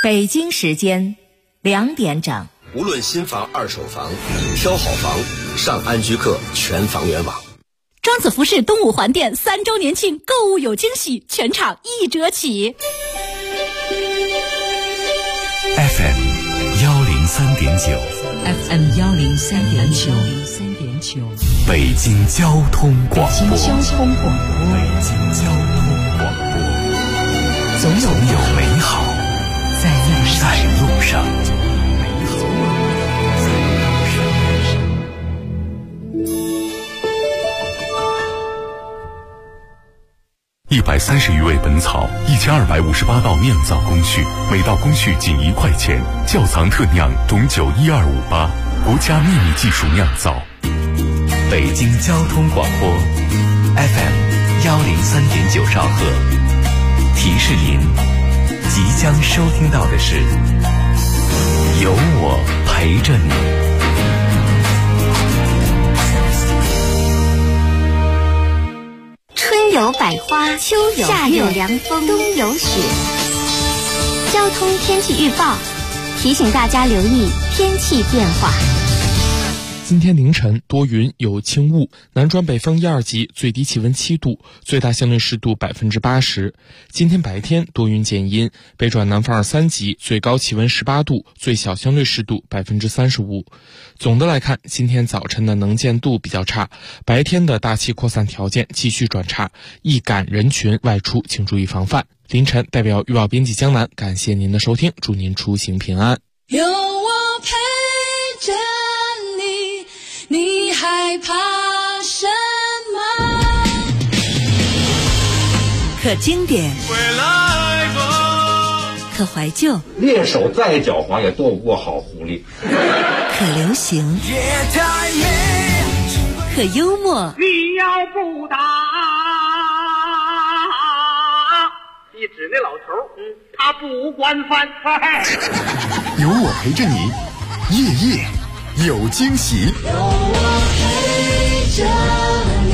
北京时间2点整。 无论新房二手房，挑好房上安居客全房源网。 庄子服饰东五环店3周年庆购物有惊喜，全场1折起。 FM 103.9 FM 103.9 北京交通广播。 北京交通广播，总有美好在路上。130余味本草，1258道酿造工序，每道工序仅1块钱。窖藏特酿种酒12588，国家秘密技术酿造。北京交通广播 FM 103.9兆赫，提示您即将收听到的是有我陪着你。 春有百花，秋有夏有凉风，冬有雪。交通天气预报提醒大家留意天气变化。 今天凌晨多云有轻雾，南转北风1、2级，最低气温7度，最大相对湿度80%。今天白天多云见阴，北转南风2、3级，最高气温18度，最小相对湿度35%。总的来看，今天早晨的能见度比较差，白天的大气扩散条件继续转差，易感人群外出请注意防范。凌晨代表预报编辑江南，感谢您的收听，祝您出行平安。 有我陪着你害怕什么？ 可经典，可怀旧， 猎手再狡猾也躲不过好狐狸。 可流行，可幽默。 你要不打，一指那老头，他不惯犯。 有我陪着你，夜夜有惊喜。 有我陪着你。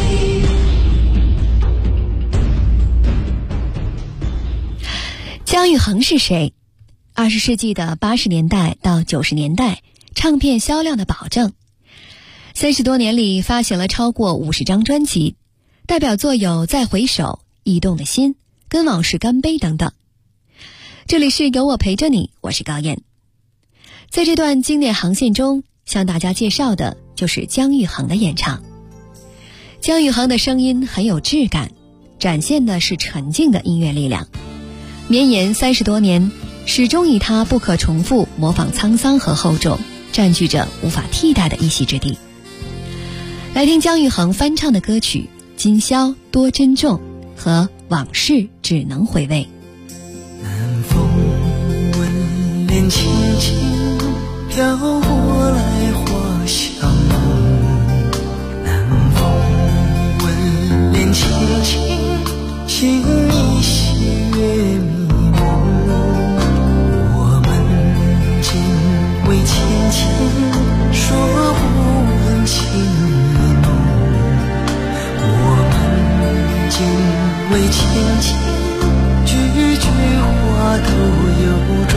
姜育恒是谁？20世纪的80年代到90年代，唱片销量的保证。30多年里发行了超过50张专辑，代表作有《再回首》、《驿动的心》、《跟往事干杯》等等。这里是有我陪着你，我是高燕。在这段经典航线中，向大家介绍的就是姜育恒的演唱。姜育恒的声音很有质感，展现的是沉静的音乐力量。绵延30多年，始终以他不可重复模仿沧桑和厚重，占据着无法替代的一席之地。来听姜育恒翻唱的歌曲《今宵多珍重》和《往事只能回味》。 南风吻脸轻轻飘过来花香浓，南风吻脸轻轻轻一些月迷蒙，我们仅为浅浅说不问情意浓，我们仅为浅浅句句话都有重。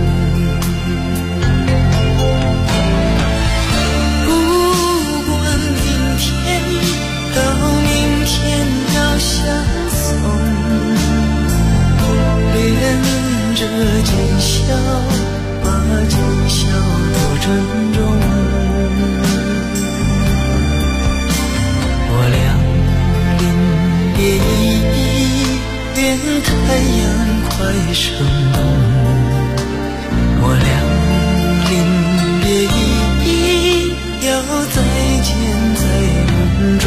不管明天到明天要相送，恋着今宵，把今宵多珍重。我俩临别依依，愿太阳快升东。我俩临别依依，要再见在梦中。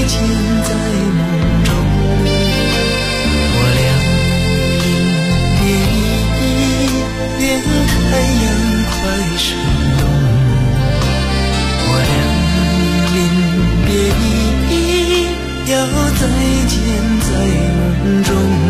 见在梦中，我俩临别依，愿太阳快升东。我俩临别依，要再见在梦中。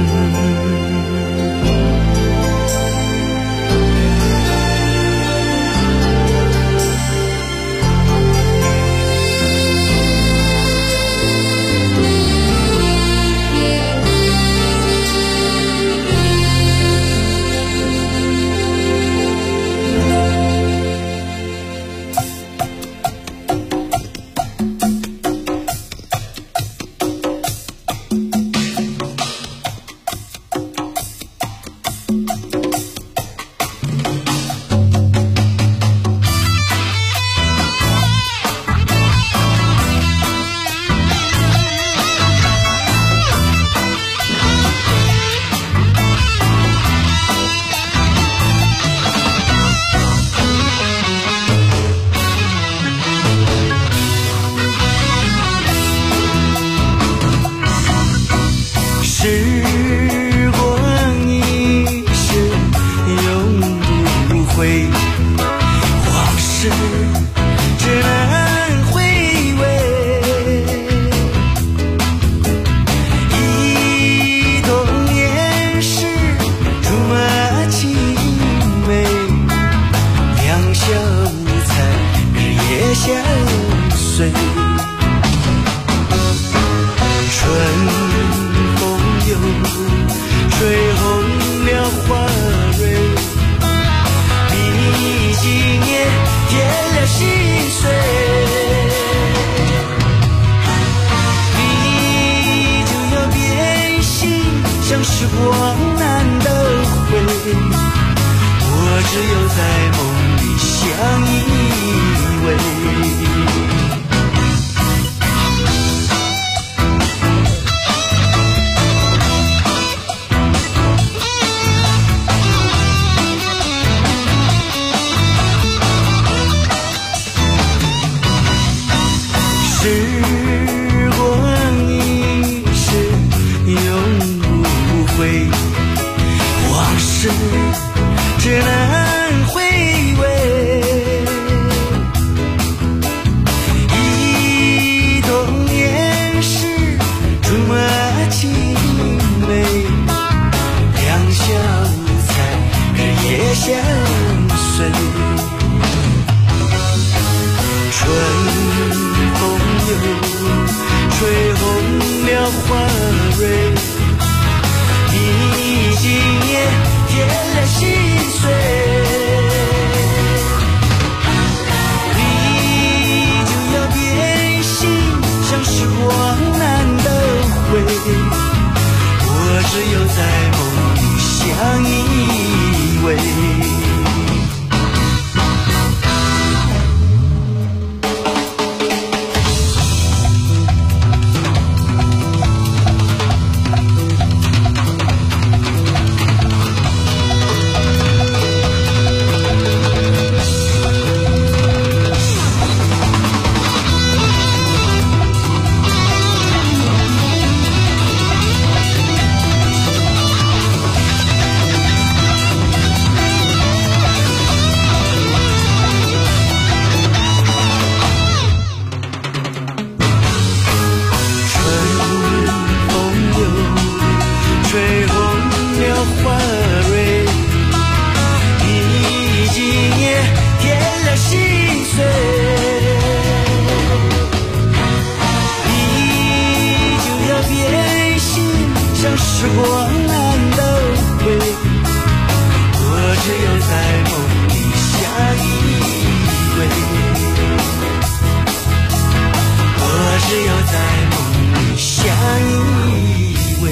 时光难得回，我只有在梦里相依偎。时光一逝永回，往事只能回味。忆童年时竹马青梅，两小无猜，日夜相随。春风又吹红了花蕊，你今夜添了心碎，你就要变心，像时光难得回，我只有在梦里相依偎。时光难得回，我只有在梦里相依偎，我只有在梦里相依偎。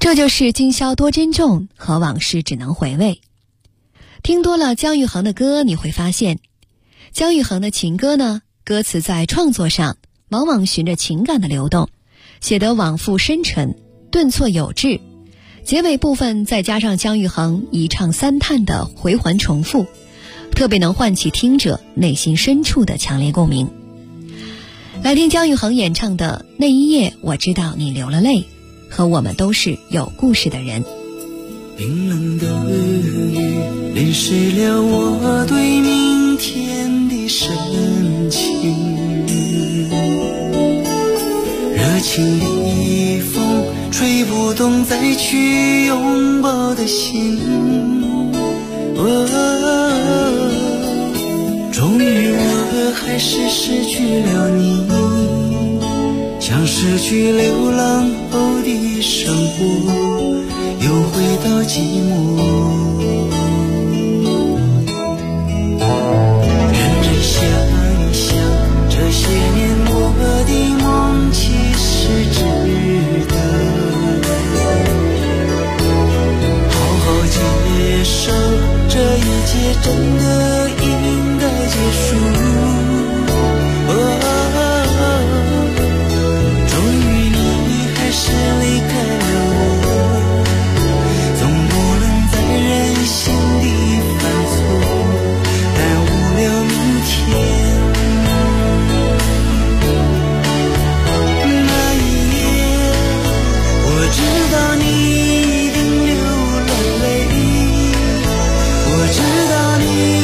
这就是今宵多珍重和往事只能回味。听多了姜育恒的歌，你会发现姜育恒的情歌呢，歌词在创作上往往循着情感的流动，写得往复深沉，顿挫有致，结尾部分再加上姜育恒一唱三叹的回环重复，特别能唤起听者内心深处的强烈共鸣。来听姜育恒演唱的《那一夜我知道你流了泪》和我们都是有故事的人。 冰冷的雨淋湿了我对明天的深情，热情的风吹不动再去拥抱的心，终于我还是失去了你，像失去流浪后的生活，又回到寂寞。认真想一想，这些年我的梦其实值得，好好接受这一切真的应该结束。终于你还是离开了我，总不能再任性地犯错，耽误了明天。那一夜我知道你一定流了泪，我知道你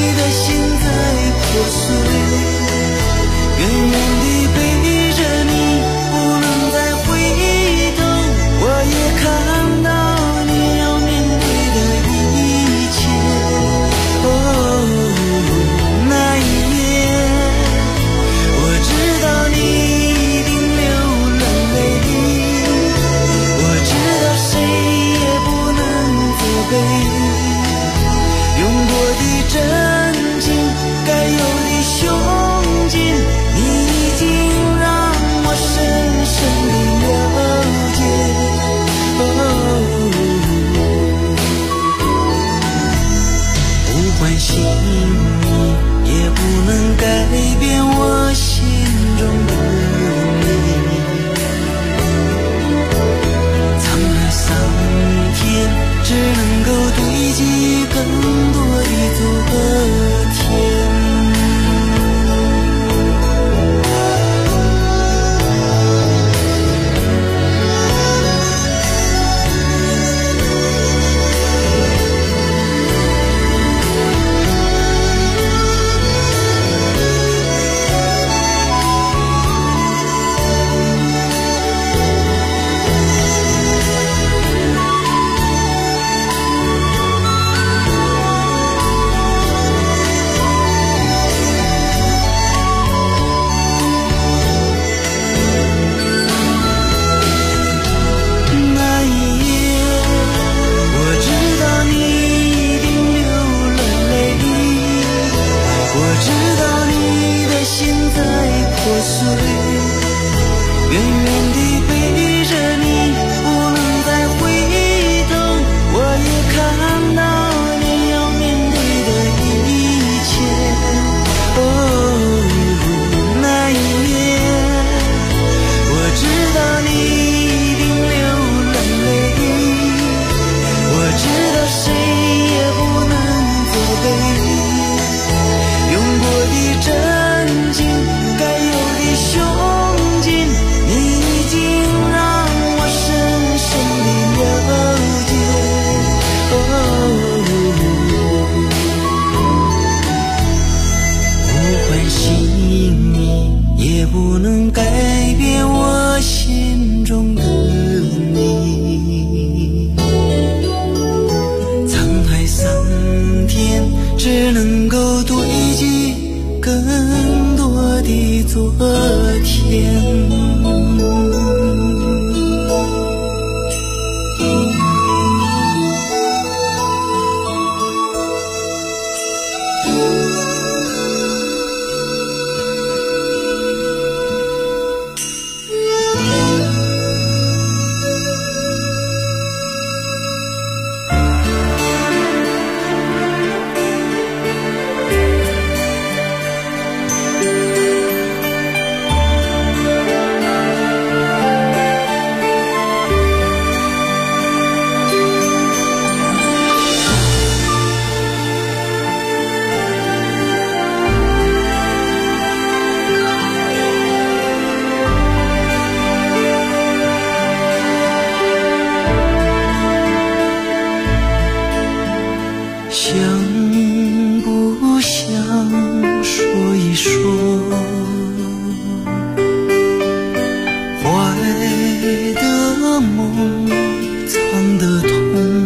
的梦藏得痛，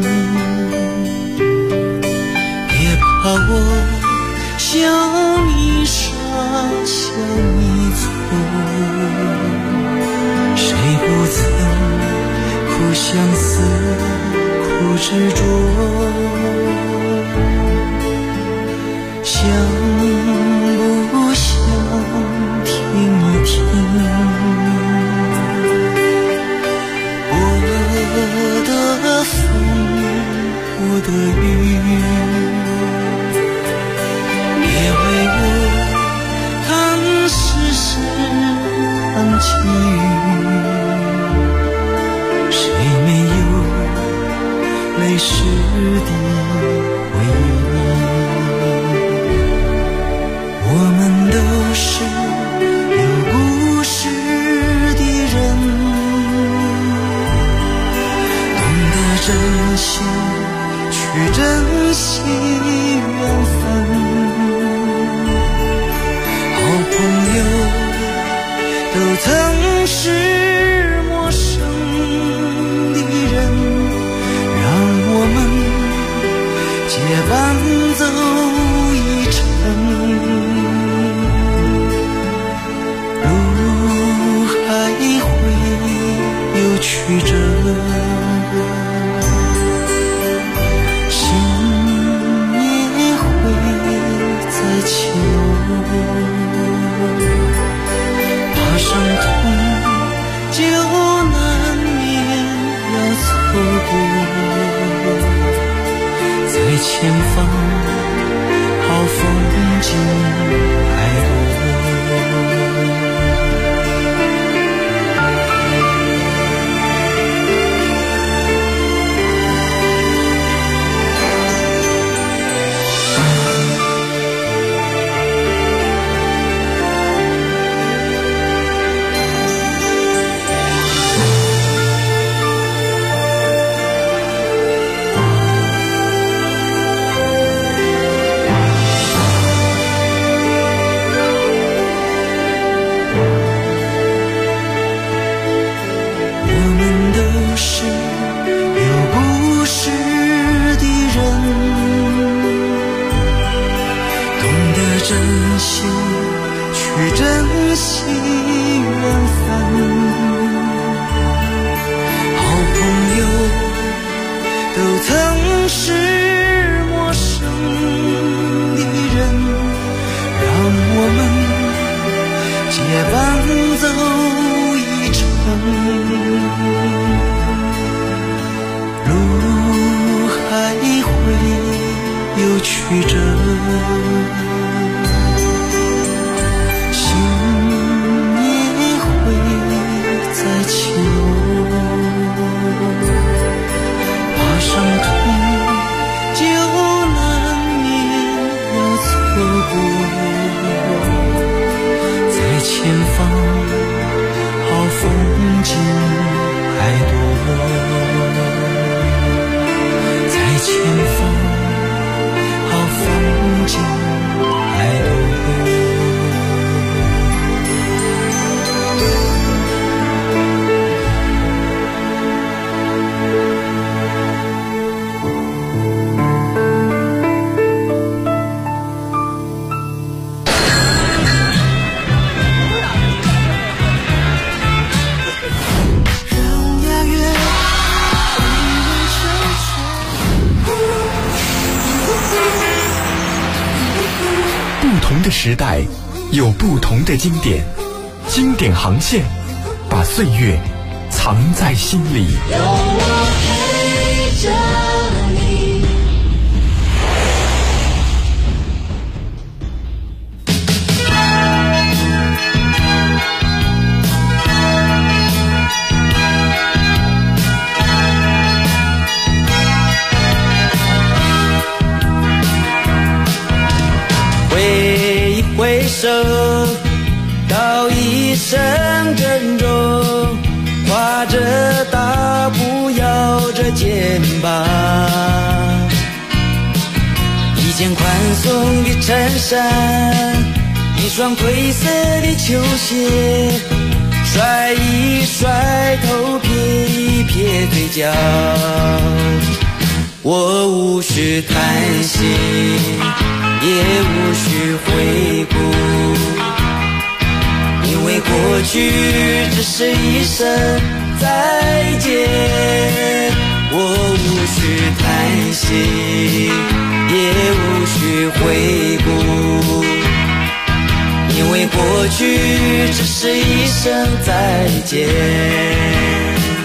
别怕我笑你傻，笑你错，谁不曾苦相思，苦执着，想不想听一听我的风，我的雨，别为我看世事，看际遇，谁没有泪湿的回忆？我们都是有故事的人，懂得珍惜，去珍惜缘分。好朋友都曾是陌生的人，让我们结伴走一程。路还会有曲折，心也会再起落。怕伤痛就难免要错过，在前方好风景还多。曲折，心也会再起落。怕伤痛就难免要错过，在前方好风景还多，在前方风景还多。 不同的时代有不同的经典，经典航线把岁月藏在心里。 有我陪着你。 挥手道一声珍重，跨着大步摇着肩膀，一件宽松的衬衫，一双褪色的球鞋， 甩一甩头，撇一撇嘴角，我无需叹息，也无需回顾，因为过去只是一声再见。我无需叹息，也无需回顾，因为过去只是一声再见。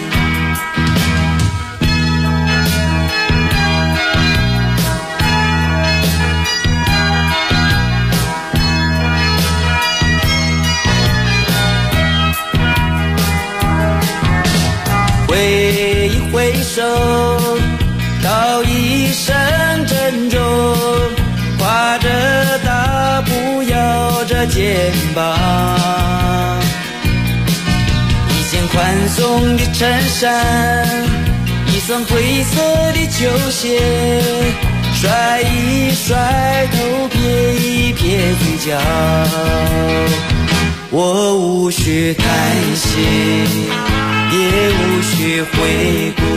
挥一挥手，道一声珍重，挎着大步摇着肩膀，一件宽松的衬衫，一双灰色的球鞋，甩一甩头，撇一撇嘴角，我无需叹息，也无需回顾，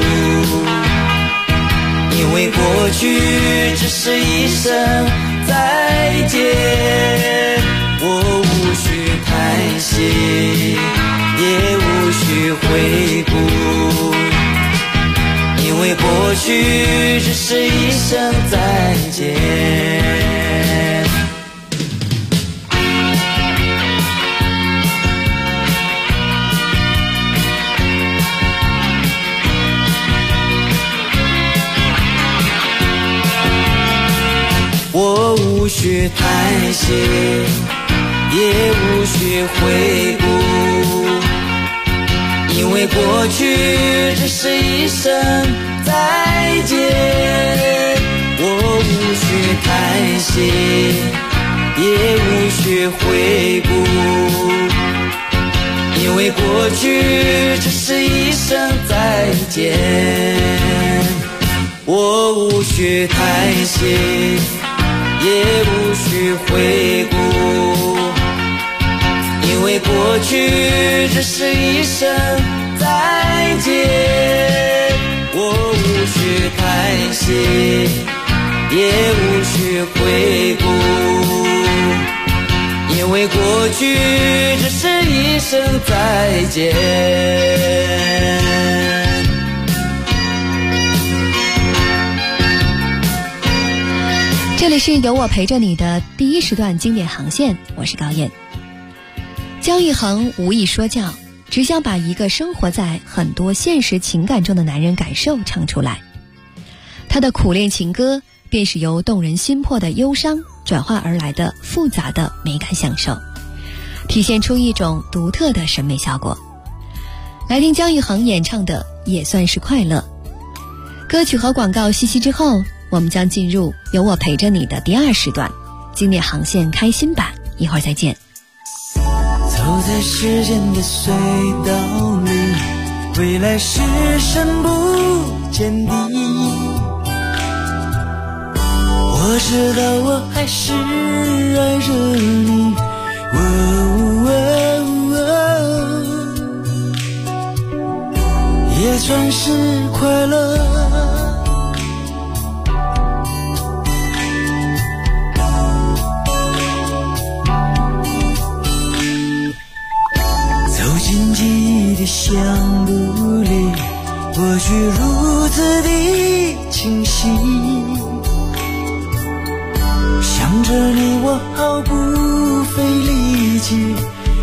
因为过去只是一声再见。我无需叹息，也无需回顾，因为过去只是一声再见。我无需叹息，也无需回顾，因为过去只是一声再见。我无需叹息，也无需回顾，因为过去只是一声再见。我无需叹息，也无需回顾，因为过去只是一声再见。我无需叹息，也无需回顾，因为过去只是一声再见。 这里是有我陪着你的第一时段经典航线，我是高燕。姜育恒无意说教，只想把一个生活在很多现实情感中的男人感受唱出来。他的苦恋情歌便是由动人心魄的忧伤转化而来的复杂的美感享受，体现出一种独特的审美效果。来听姜育恒演唱的《也算是快乐》。歌曲和广告息息之后，我们将进入有我陪着你的第二时段经典航线开心版，一会儿再见。 走在时间的隧道里，未来是深不见底，我知道我还是爱着你，也算是快乐。相簿里，过去如此的清晰，想着你我毫不费力气，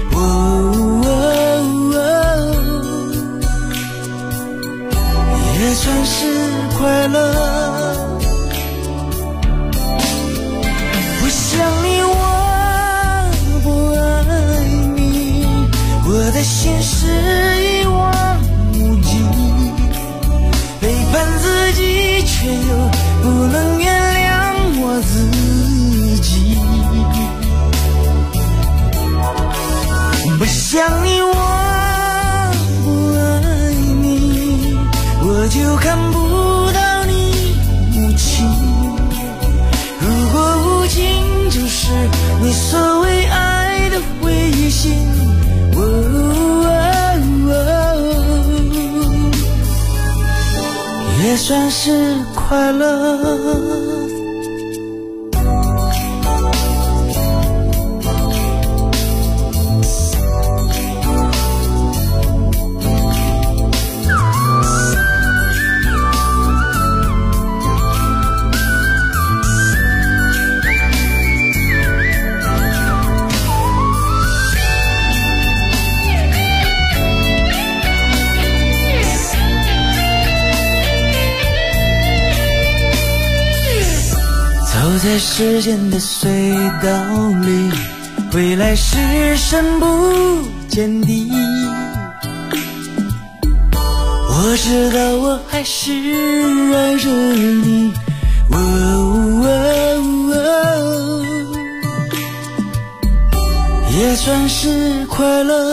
也算是快乐。不想你我不爱你，我的心是一望无际，背叛自己却又不能原谅我自己。不想你我不爱你，我就看不到你无情。如果无情就是你所谓爱的灰心， 算是快乐。走在时间的隧道里，未来是深不见底。我知道我还是爱着你，也算是快乐。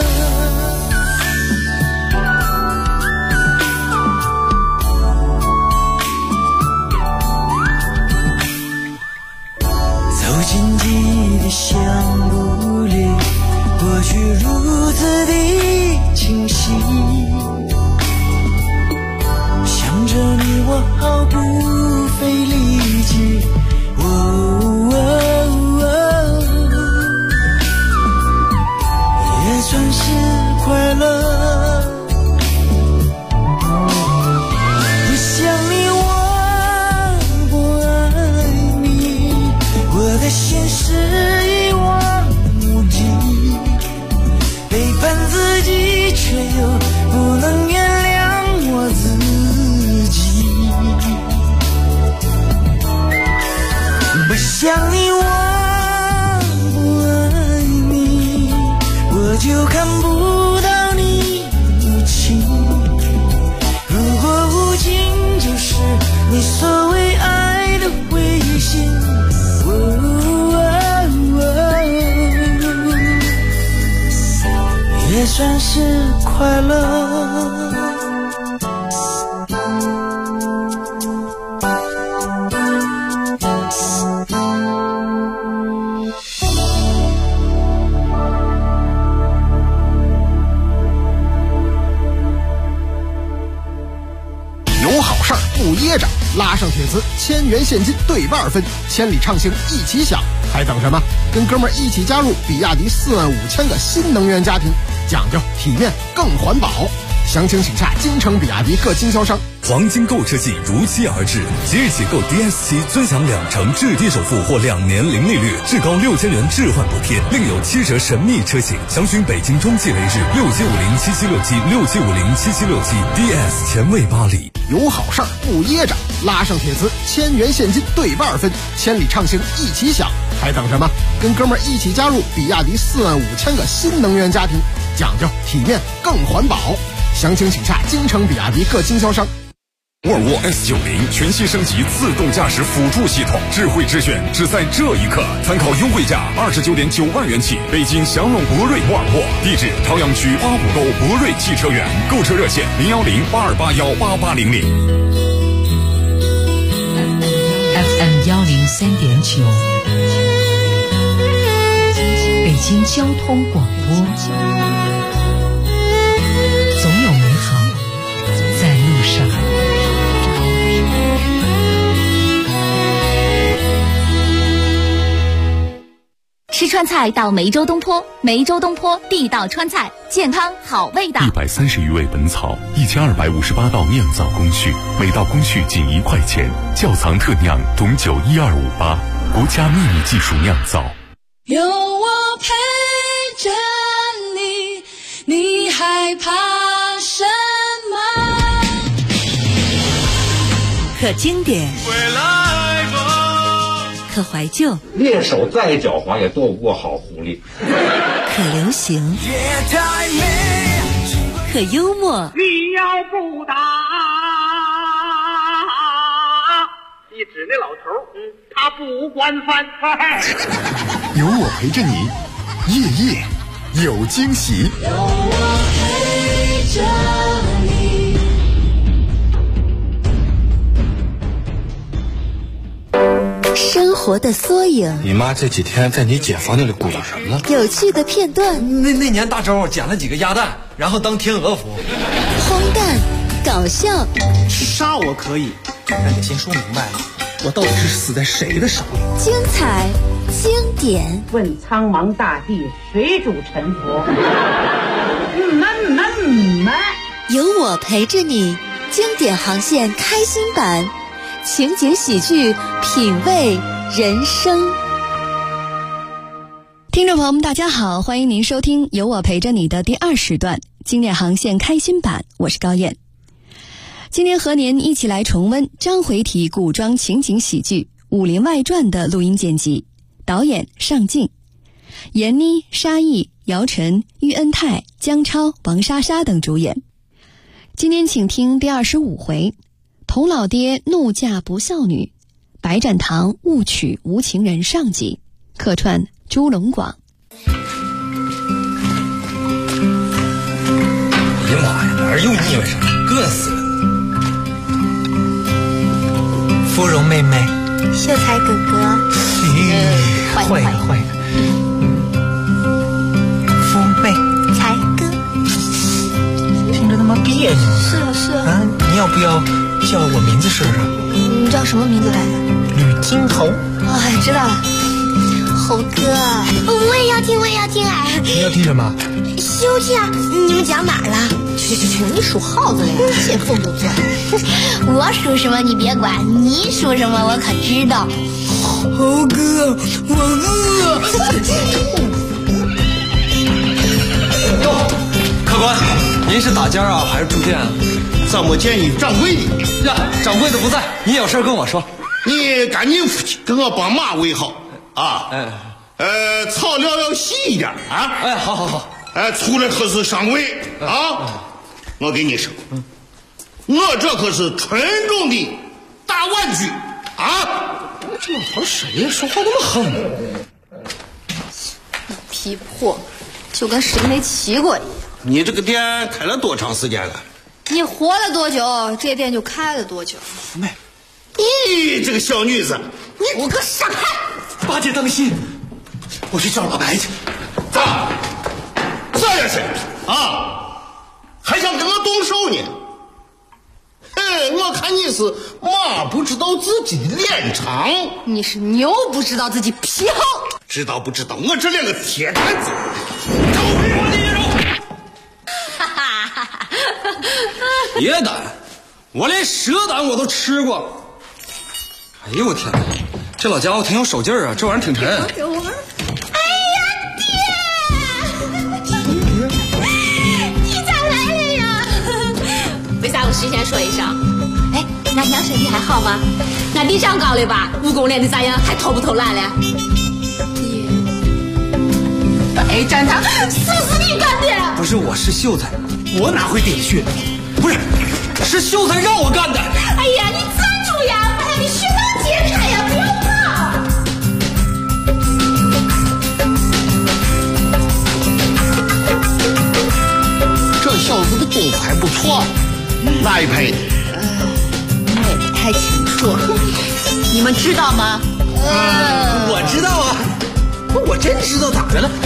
紧紧的相簿里，过去如此的清晰，想着你我毫不费力气，也算是快乐。不想你我不爱你，我的心事一望无际，背叛自己却又不能原谅我自己。不想你我不爱你，我就看不到你无情。如果无情就是你所谓爱的灰心，也算是快乐。 有好事儿不噎着，拉上铁丝1000元现金对半分，千里畅行一起享，还等什么？跟哥们儿一起加入比亚迪45000个新能源家庭，讲究体面更环保。详情请洽京城比亚迪各经销商。 黄金购车季如期而至，即日起购 DS7 尊享2成置地首付或2年零利率，至高6000元置换补贴，另有7折神秘车型。详询北京中汽雷士6750776767507767 DS 前卫巴黎。 有好事儿不噎着，拉上铁丝1000元现金对半分，千里畅行一起享，还等什么？跟哥们儿一起加入比亚迪45000个新能源家庭，讲究体面更环保。详情请洽京城比亚迪各经销商。 沃尔沃 S90 全新升级自动驾驶辅助系统，智慧之选只在这一刻，参考优惠价29.9万元起。北京祥龙博瑞沃尔沃，地址朝阳区85沟博瑞汽车园，购车热线01082818800。 FM 103.9，北京交通广播。总有美好在路上。 吃川菜到梅州东坡，梅州东坡地道川菜，健康好味道。 130余味本草，1258道酿造工序，每道工序仅1块钱，窖藏特酿董酒12588，国家秘密技术酿造。 有我陪着你，你害怕什么？ 可经典，可怀旧， 猎手再狡猾也斗不过好狐狸。 可流行，可幽默。 你要不打，一指那老头，他不惯犯。 有我陪着你，夜夜有惊喜。 有我陪着你。 生活的缩影， 你妈这几天在你姐房间里鼓捣什么呢？ 有趣的片段。 那年大周捡了几个鸭蛋，然后当天鹅服。 荒诞搞笑。 杀我可以，但得先说明白了，我到底是死在谁的手里？ 精彩经典。 问苍茫大地，谁主沉浮？ 有我陪着你，经典航线开心版，情景喜剧，品味人生。听众朋友们大家好，欢迎您收听有我陪着你的第2时段经典航线开心版，我是高燕。今天和您一起来重温章回体古装情景喜剧《武林外传》的录音剪辑，导演尚敬，闫妮、沙溢、姚晨、喻恩泰、姜超、王莎莎等主演。今天请听第25回，童老爹怒嫁不孝女，白展堂误娶无情人上集，客串朱龙广。 哎呀妈呀，哪儿又腻歪上了，硌死了！ 芙蓉妹妹， 秀才哥哥， 坏了。夫妹， 才哥， 听着他妈别扭。 是啊，你要不要叫我名字试试？ 你叫什么名字来着？ 吕金头。 哎，知道了。猴哥，我也要听哎。 你要听什么？ 休息啊！你们讲哪儿了？去，你属耗子了呀，见缝就钻。我属什么你别管，你属什么我可知道。 猴哥，我饿。 哟，客官，您是打尖啊，还是住店啊？ 怎么见你掌柜的呀？掌柜的不在，你有事跟我说。 你赶紧出去，跟我帮马为好啊！草料要细一点啊！ 哎，好。 出来可是上位啊！我跟你说，我这可是纯种的大玩具啊！ 这老头谁呀？说话那么横？ 皮破，就跟谁没骑过一样。 你这个店开了多长时间了？ 你活了多久，这店就开了多久。 福妹， 你这个小女子， 你给我闪开！ 八姐当心，我去找老白去。 走，这也是啊，还想跟我动手呢？我看你是马不知道自己的脸长， 你是牛不知道自己皮厚。 知道不知道？我这两个铁杆子，走！ 野胆，我连蛇胆我都吃过。哎呦我天哪，这老家伙挺有手劲儿啊，这玩意儿挺沉。 哎呀，爹，你咋来了呀？为啥我事先说一声？哎，俺娘身体还好吗？俺弟长高了吧？武功练的咋样？还偷不偷懒了？爹，白展堂，是不是你干的？ 不是，我是秀才，我哪会点穴？不是，是秀才让我干的。 哎呀，你站住呀！把你穴道解开呀！不要跑！ 这小子的功夫还不错，哪一派的？ 我也不太清楚。你们知道吗？ 我知道啊，我真知道，咋的了？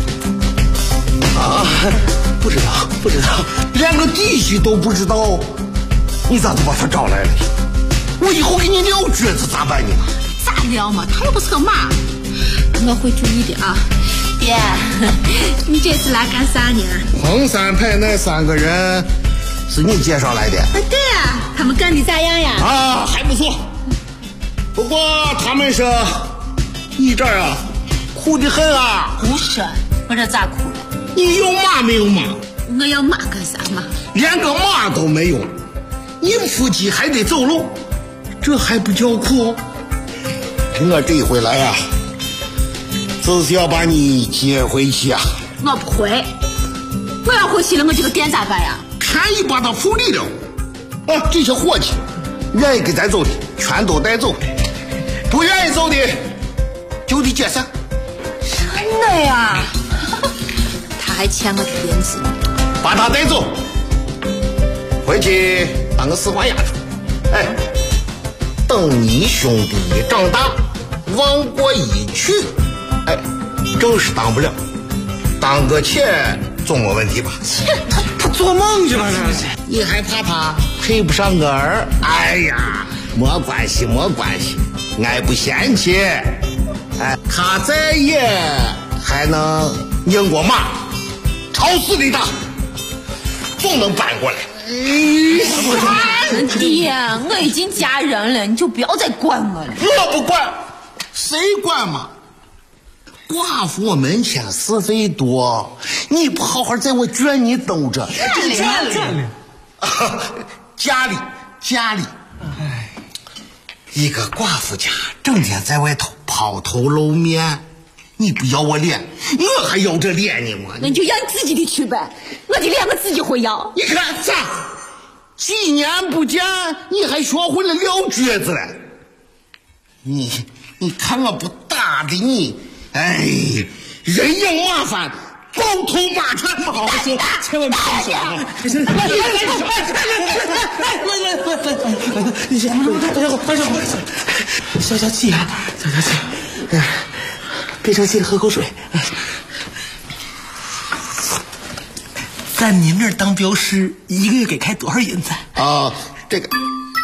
啊，不知道， 连个弟媳都不知道，你咋就把他找来了？我以后给你撂蹶子咋办呢？ 咋撂嘛？他又不是个马。我会注意的啊。爹，你这次来干啥呢？ 黄山派那3个人是你介绍来的？ 对啊，他们干的咋样呀？ 啊，还不错。不过他们说你这儿啊苦得很啊。 不是，我这咋苦了？ 你有马没有马？ 我要马干啥嘛？ 连个马都没有，你夫妻还得走路，这还不叫苦？我这回来啊，就是要把你接回去啊！ 我不回，我要回去了，我这个店咋办呀？ 看你把他处理了啊！这些伙计愿意跟咱走的全都带走，不愿意走的就得解散。 真的呀？他还欠我点子， 把他带走，回去当个四环丫头。哎，等你兄弟长大，王国一去，哎，正是当不了，当个妾总没问题吧？ 他做梦去了， 你还怕他？ 配不上我儿，哎呀，没关系，俺不嫌弃。哎，他再也还能拧过马，超市里的总能搬过来。 爹，我已经嫁人了，你就不要再管我了。 我不管，谁管嘛？寡妇我门前是非多，你不好好在我圈里兜着，家里，哎，一个寡妇家整天在外头抛头露面，你不要我脸，我还要这脸呢嘛？ 那你就要你自己的去呗，我的脸我自己会要。 你看咋？几年不见，你还学会了撂蹶子了？你看我不打的你！哎，人仰马翻，狗头马传，不好好说，千万别说啊！ 小气，别生气了，喝口水。咱明面当镖师，一个月给开多少银子？ 这个，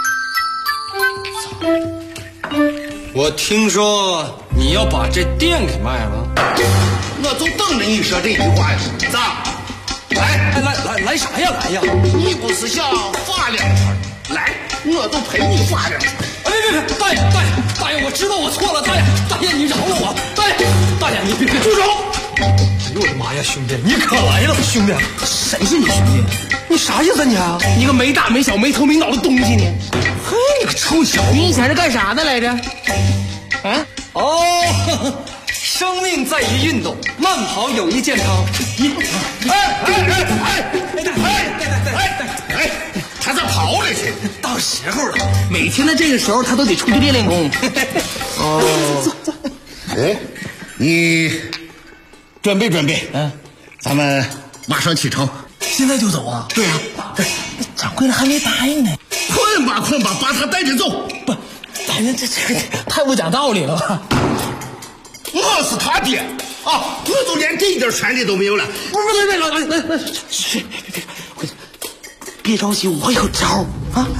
我听说你要把这店给卖了， 我就等着你说这句话呀！咋？ 来啥呀？来呀！ 你不是想发两圈？来，我就陪你发两圈。 别，大爷，我知道我错了，大爷，你饶了我，大爷，你别住手！哎呦我的妈呀，兄弟，你可来了，兄弟！ 谁是你兄弟？你啥意思你啊？你个没大没小没头没脑的东西呢！ 嘿，你个臭小子！ 你以前是干啥的来着？ 生命在于运动，慢跑有益健康。 他咋跑了去？ 到时候了，每天的这个时候他都得出去练功。 走。哎，你准备，咱们马上启程。 现在就走啊？ 对啊。 掌柜的还没答应呢。 困吧，把他带着走。 不，大人这太不讲道理了吧？ 我是他爹啊，我都连这一点权利都没有了。 别着急，我有招啊！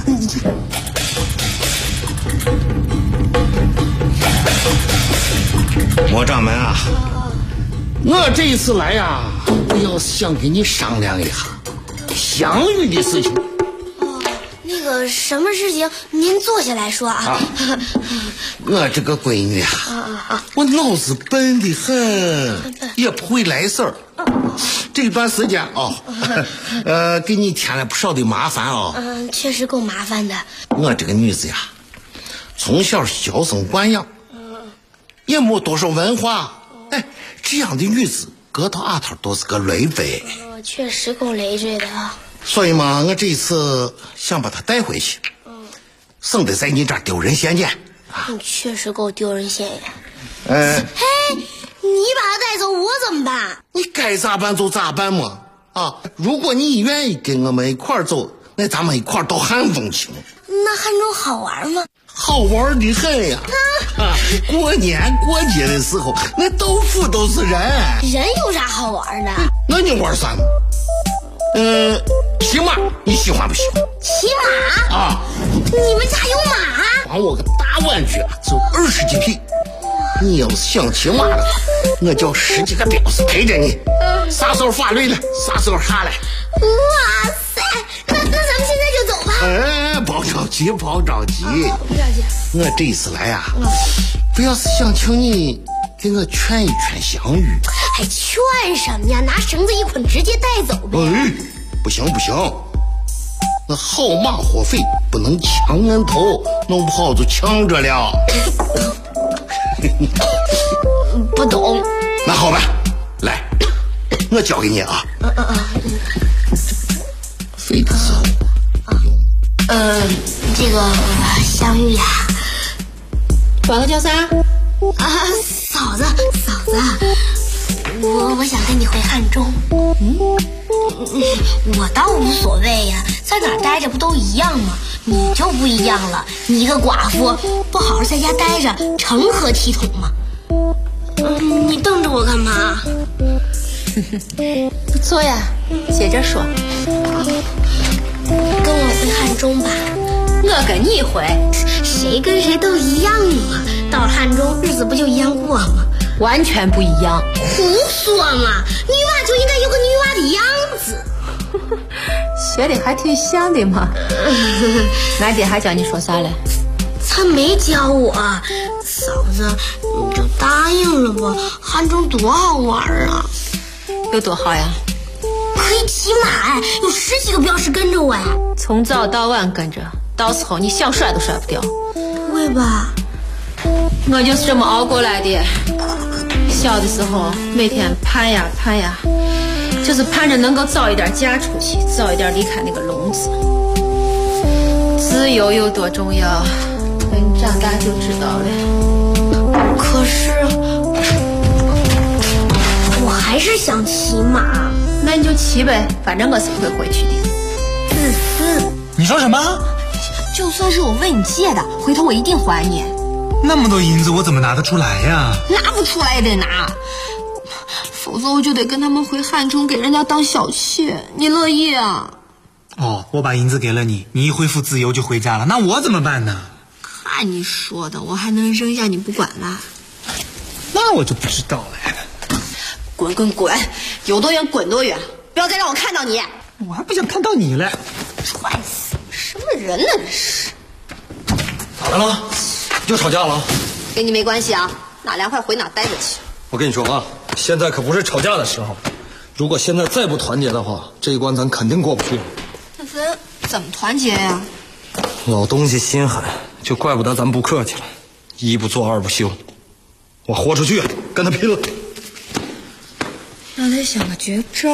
莫掌门啊，我这一次来呀，我要想跟你商量一下相遇的事情。 那个什么事情，您坐下来说啊。 我这个闺女啊，我脑子笨得很，也不会来事儿。这段时间给你添了不少的麻烦啊。 确实够麻烦的。 我这个女子呀，从小娇生惯养，也没多少文化。哎，这样的女子，个头阿头都是个累赘。 确实够累赘的啊。 所以嘛，我这一次想把她带回去，省得在你这儿丢人现眼。 确实够丢人现眼。 嘿， 你把他带走，我怎么办？ 你该咋办就咋办嘛！如果你愿意跟我们一块儿走，那咱们一块儿到汉中去。 那汉中好玩吗？ 好玩的很呀！过年过节的时候，那到处都是人。 人有啥好玩的？ 那你玩啥呢？骑马你喜欢不喜欢？ 骑马你们家有马？ 往我个大碗去就20几匹。你要是想骑马了，我叫10几个镖师陪着你，啥时候发累了，啥时候下来。 哇塞，那咱们现在就走吧。 不着急， 不着急。 我这次来呀，不要是想请你给我劝一劝相遇。 还劝什么呀？拿绳子一捆，直接带走呗。 不行，那好马活费不能抢人头，弄不好就抢着了。 不懂。 那好吧，来，我教给你啊。费的时候这个相遇呀， 管我叫啥？ 嫂子，我想跟你回汉中。我倒无所谓呀，在哪儿待着不都一样吗？你就不一样了，你一个寡妇，不好好在家待着，成何体统吗？你瞪着我干嘛？ 不错呀，接着说。 跟我回汉中吧。 我跟你回， 谁跟谁都一样嘛。到了汉中，日子不就一样过吗？ 完全不一样。 胡说嘛！女娃就应该有个女娃的样子。 学的还挺像的嘛。俺爹还叫你说啥嘞？ 他没教我。嫂子，你就答应了吧。汉中多好玩啊！ 有多好呀？ 可以骑马哎，有10几个镖师跟着我哎。 从早到晚跟着，到时候你想甩都甩不掉。 不会吧？ 我就是这么熬过来的。小的时候每天盼呀盼呀，就是盼着能够早一点嫁出去，早一点离开那个笼子。自由有多重要，等你长大就知道了。 可是我还是想骑马。 那你就骑呗，反正我是不会回去的。 自私！ 你说什么？ 就算是我问你借的，回头我一定还你。 那么多银子我怎么拿得出来呀？ 拿不出来也得拿，否则我就得跟他们回汉中给人家当小妾。你乐意啊？ 哦，我把银子给了你，你一恢复自由就回家了，那我怎么办呢？ 看你说的，我还能扔下你不管啦？ 那我就不知道了。 滚滚滚，有多远滚多远，不要再让我看到你。 我还不想看到你嘞。 踹死！什么人呢这是？ 咋的了？又吵架了？ 跟你没关系啊，哪凉快回哪待着去。 我跟你说啊，现在可不是吵架的时候。如果现在再不团结的话，这一关咱肯定过不去。 那咱怎么团结呀？ 老东西心狠，就怪不得咱不客气了，一不做二不休。我豁出去跟他拼了。 那得想个绝招。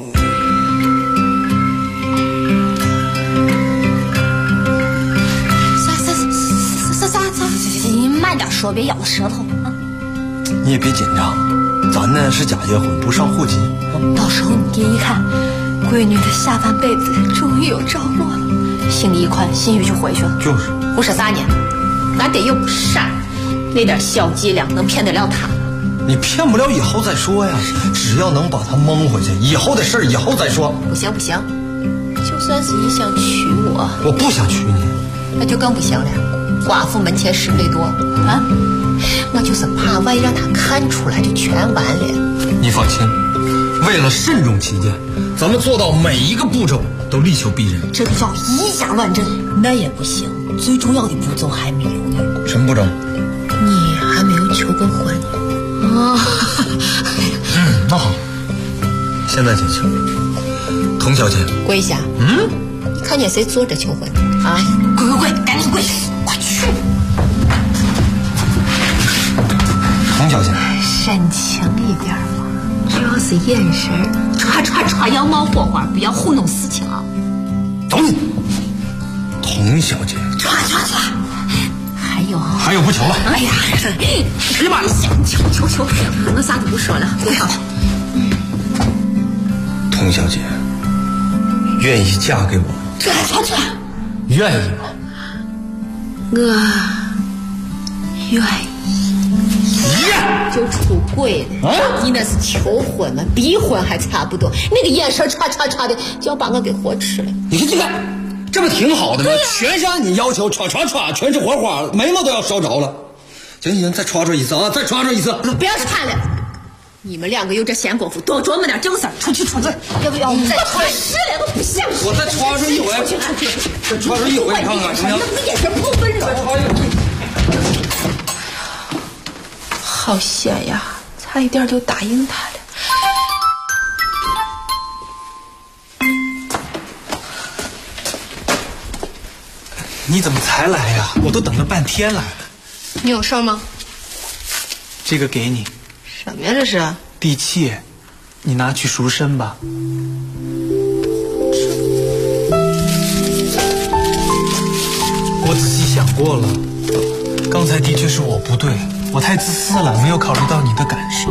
你慢点说，别咬舌头啊！ 你也别紧张，咱呢是假结婚，不上户籍。 到时候你爹一看，闺女的下半辈子终于有着落了，心里一宽，心雨就回去了。 就是， 胡说啥呢？俺爹又不傻，那点小伎俩能骗得了他？ 你骗不了，以后再说呀。只要能把他蒙回去，以后的事以后再说。 不行不行，就算是你想娶我， 我不想娶你， 那就更不行了。寡妇门前是非多啊！我就是怕万一让他看出来，就全完了。 你放心，为了慎重起见，咱们做到每一个步骤都力求逼人。 这个叫以假乱真，那也不行。最重要的步骤还没有呢。 什么步骤？ 你还没有求过婚啊？ 那好，现在就求。童小姐， 跪下。你看见谁坐着求婚啊？跪，赶紧跪，快去！ 童小姐， 深情一点嘛，主要是眼神，歘羊毛火花，不要糊弄事情啊！ 走你，童小姐， 歘！ 还有不求了？ 哎呀，别把求，我啥都不说了，跪好。 童小姐，愿意嫁给我？ 歘！ 愿意吗？ 我愿意。就出轨了你那是求婚吗？逼婚还差不多，那个眼神歘的，就要把我给活吃了。 你看这个，这不挺好的吗？全是按你要求，歘，全是火花，眉毛都要烧着了。行，再歘一次啊，再歘一次。 不要歘了，你们两个有这闲工夫，多琢磨点正事儿，出去！要不要再歘了？我不想。 我再歘上一回，再歘上一回，你看看，行？ 那眼神不温柔。好险呀，差一点就答应他了。 你怎么才来呀？我都等了半天了。 你有事吗？ 这个给你。 什么呀这是？ 地契，你拿去赎身吧。我仔细想过了，刚才的确是我不对，我太自私了，没有考虑到你的感受。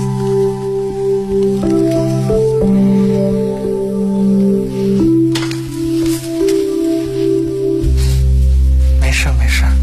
没事。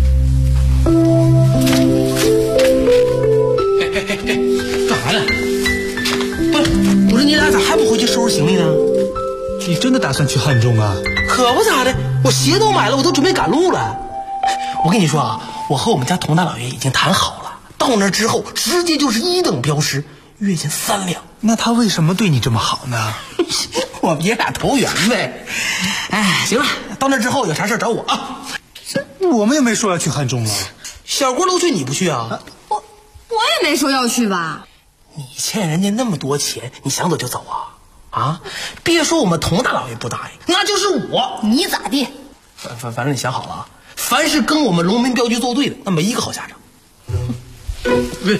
干啥呢？不是，我说你俩咋还不回去收拾行李呢？你真的打算去汉中啊？可不咋的。 我鞋都买了，我都准备赶路了。我跟你说啊，我和我们家佟大老爷已经谈好了，到那之后直接就是1等标识，月薪3两。 那他为什么对你这么好呢？ 我们爷俩投缘呗。哎，行了，到那之后有啥事找我啊。 我们也没说要去汉中啊。 小郭都去你不去啊？ 我也没说要去吧。 你欠人家那么多钱，你想走就走啊？啊！别说我们佟大老爷不答应，那就是我。 你咋地？ 反正你想好了啊，凡是跟我们农民镖局作对的，那没一个好下场。别，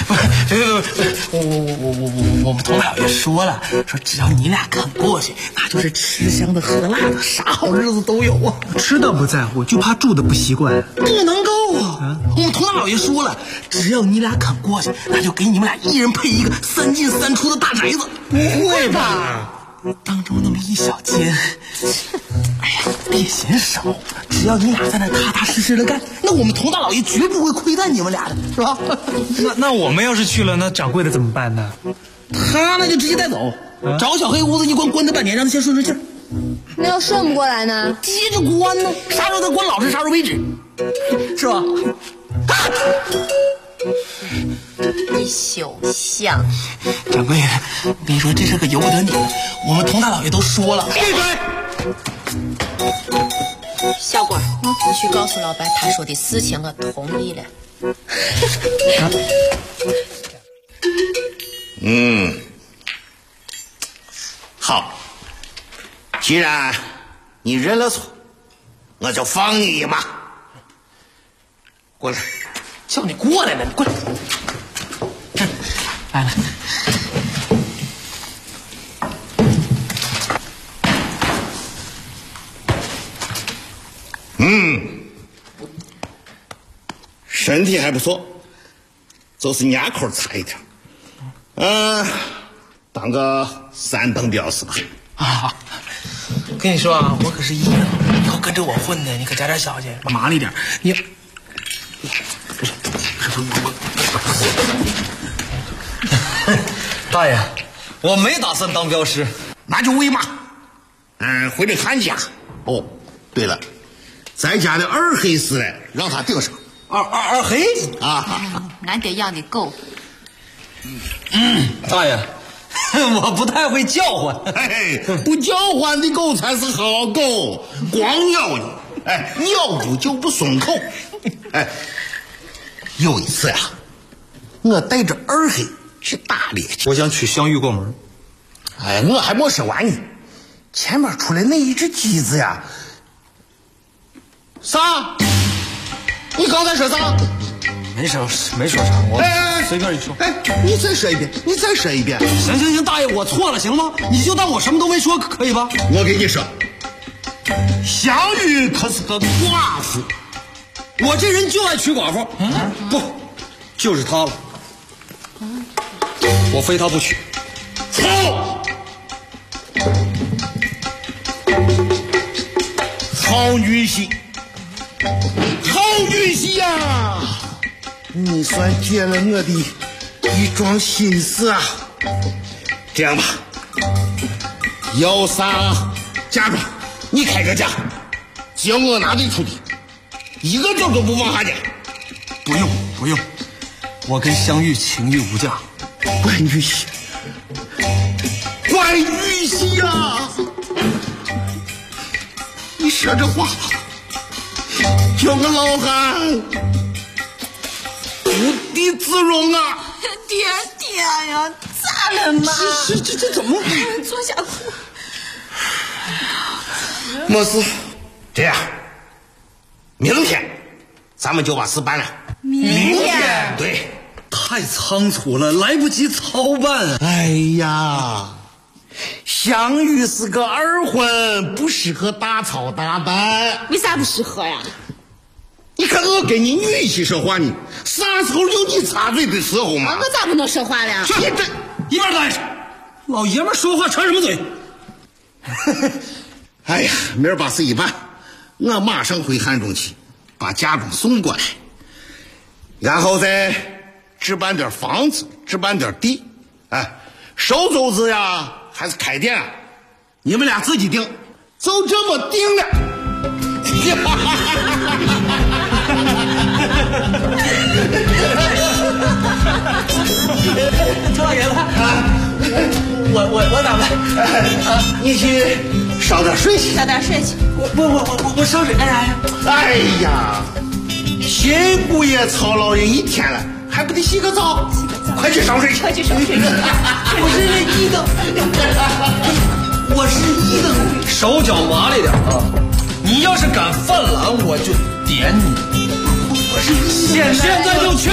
我们佟大老爷说了，说只要你俩肯过去，那就是吃香的喝辣的，啥好日子都有啊。 吃的不在乎，就怕住的不习惯。 不能够啊！我们佟大老爷说了，只要你俩肯过去，那就给你们俩一人配一个3进3出的大宅子。 不会吧？ 当中那么一小间，哎呀，别嫌少，只要你俩在那踏踏实实的干，那我们佟大老爷绝不会亏待你们俩的，是吧？ 那我们要是去了，那掌柜的怎么办呢？ 他那就直接带走，找小黑屋子一关他半年，让他先顺气儿。 那要顺不过来呢？ 接着关呢，啥时候他关老实，啥时候为止，是吧？ 你休想！ 掌柜的，我跟你说，这事可由不得你了。我们佟大老爷都说了。闭嘴！ 小郭，你去告诉老白，他说的事情我同意了。 好，既然你认了错，我就放你一马。过来， 叫你过来了，你过来。来了。 身体还不错，就是牙口差一点。当个3等标识吧。 啊，跟你说啊，我可是医生，以后跟着我混的，你可加点小心，麻利点。你， 大爷，我没打算当镖师， 那就喂马。回来看家。哦，对了，在家的二黑死了，让他顶上。 二黑啊， 俺得养的狗。 大爷，我不太会叫唤。 不叫唤的狗才是好狗，光咬你，咬住就不松口。有一次呀，我带着二黑去打猎去， 我想娶香玉过门。 我还没说完呢，前面出来那一只鸡子呀，啥？你刚才说啥？ 没说啥，我随便一说。 你再说一遍。 行，大爷，我错了，行吗？你就当我什么都没说，可以吧？ 我跟你说，香玉可是个寡妇， 我这人就爱娶寡妇。不，就是她了。我非她不娶。 操！曹女婿呀！你算解了我的一桩心事啊！这样吧，要啥嫁妆，你开个价，只要我拿得出的，一个字都不往下减。 不用，我跟香玉情义无价。 关玉玺呀！你说这话叫个老汉无地自容啊！ 爹呀，咋了嘛？ 这怎么？ 坐下哭。 没事，这样，明天咱们就把事办了。 明天？ 对。 太仓促了，来不及操办。 哎呀，香玉是个二婚，不适合大操大办。 为啥不适合呀？ 你看我跟你女婿说话呢，啥时候有你插嘴的时候嘛？ 我咋不能说话了？ 去， 一边待着，老爷们说话插什么嘴？ 哎呀，明儿把事一办，我马上回汉中去，把嫁妆送过来，然后再置办点房子，置办点地，收租子呀，还是开店，你们俩自己定，就这么定了。 周老爷子，我咋办？ 你去烧点水去。 烧点水去。 我烧水干啥呀？ 哎呀，辛苦也操劳人一天了，还不得洗个澡？快去烧水去！ 快去烧水去！ 我是一等，我是一等， 手脚麻利点啊！你要是敢犯懒，我就点你。 我是现在就去。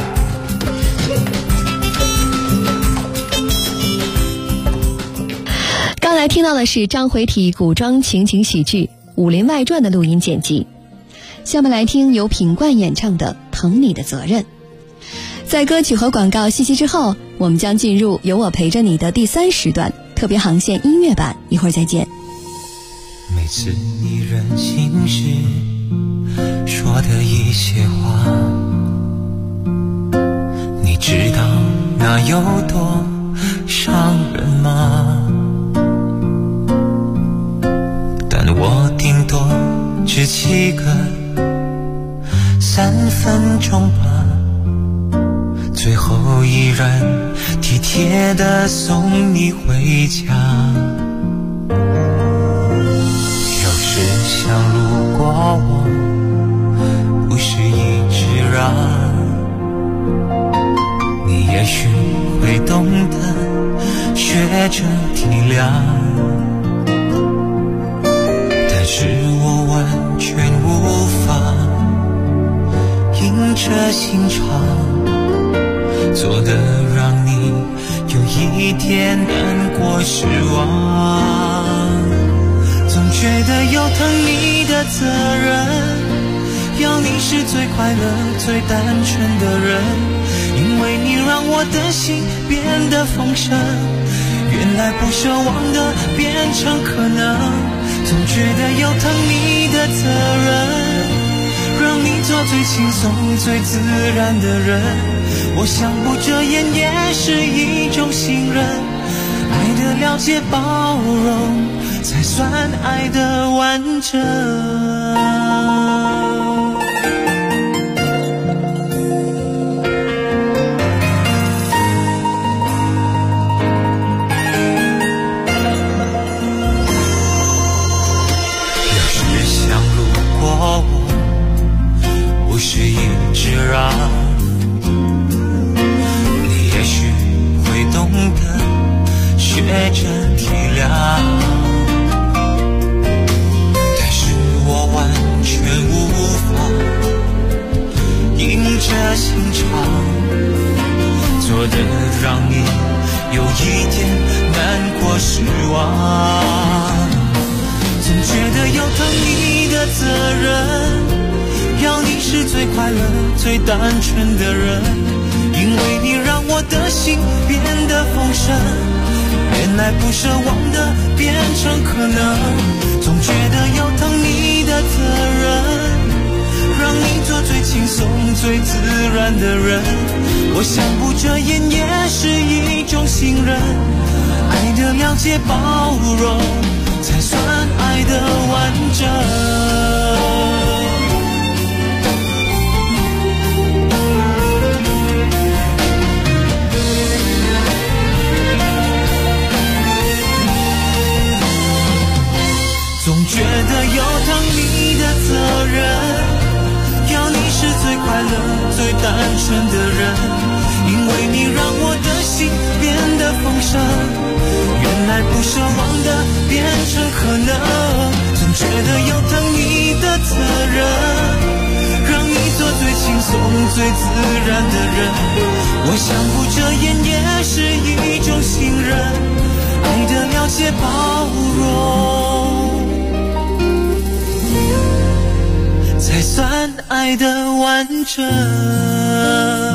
刚才听到的是张回体古装情景喜剧《武林外传》的录音剪辑。下面来听由品冠演唱的《疼你的责任》。在歌曲和广告信息之后，我们将进入有我陪着你的第3时段特别航线音乐版，一会儿再见。 每次你任性时说的一些话，你知道那有多伤人吗？但我顶多只记个3分钟吧，最后依然体贴地送你回家。有时想如果我不是一直让，你也许会懂得学着体谅，但是我完全无法硬着心肠做得让你有一点难过失望。总觉得有疼你的责任，要你是最快乐最单纯的人，因为你让我的心变得丰盛，原来不奢望的变成可能。总觉得有疼你的责任，让你做最轻松最自然的人，我相不遮掩也是一种信任，爱的了解包容才算爱的完整。有时想如果我不是一直让，你也许会懂得学着体谅，但是我完全无法硬着心肠做得让你有一点难过失望。总觉得有疼你的责任，要你是最快乐最单纯的人，因为你让我的心变得丰盛，原来不奢望的变成可能。总觉得有疼你的责任，让你做最轻松最自然的人，我相不遮掩也是一种信任，爱的了解包容才算爱的完整。总觉得有疼你的责任，要你是最快乐最单纯的人，因为你让我的心变得丰盛，原来不奢望的变成可能。总觉得有疼你的责任，让你做最轻松最自然的人，我相不遮掩也是一种信任，爱的了解包容才算爱的完整。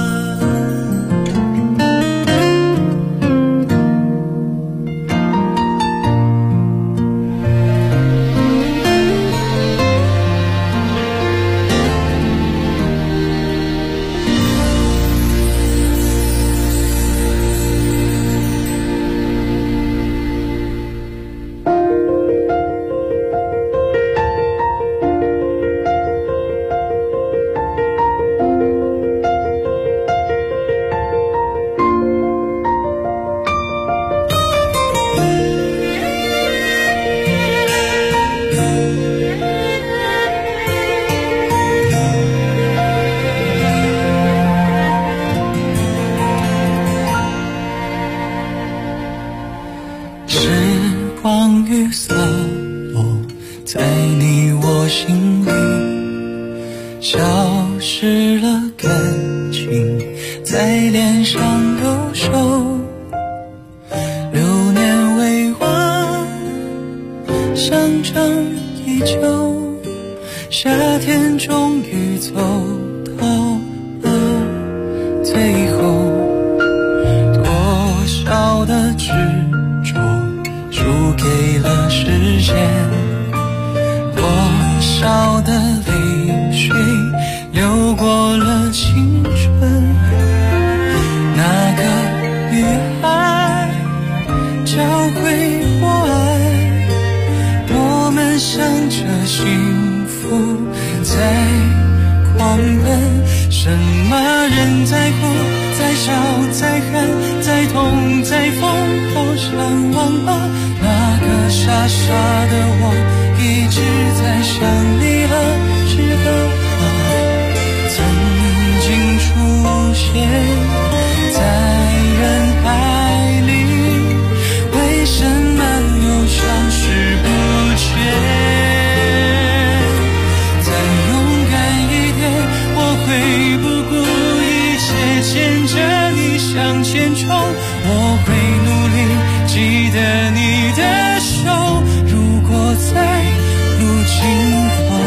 消失了感情，在脸上游手，6年未完，想象依旧，夏天终于走到了最后，多少的执着输给了时间，多少的泪水流过了青春。那个女孩教会我爱，我们想着幸福在狂奔。什么人在哭，在笑，在恨，在痛，在疯，好想忘了。那个傻傻的我一直在想你了，知道吗？曾经出现在人海里，为什么又消失不见？再勇敢一点，我会不顾一切牵着你向前冲，我会努力记得你的手。如果在路尽头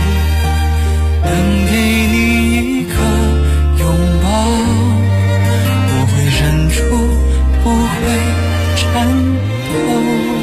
能给你一个拥抱，我会忍住，不会颤抖。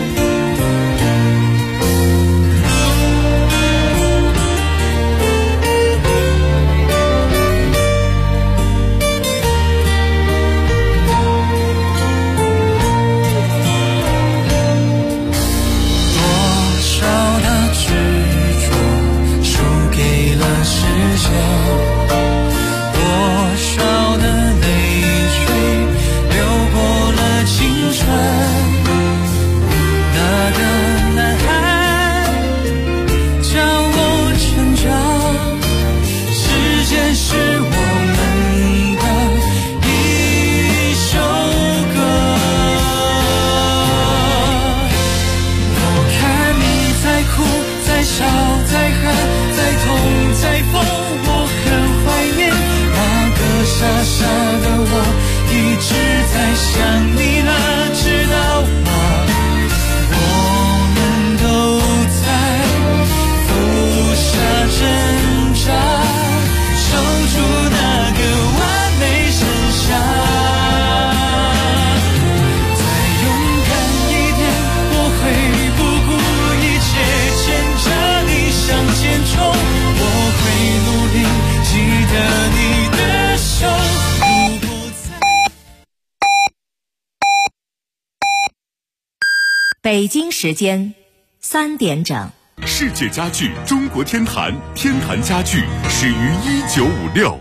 北京时间3点整。 世界家具中国天坛，天坛家具始于1956。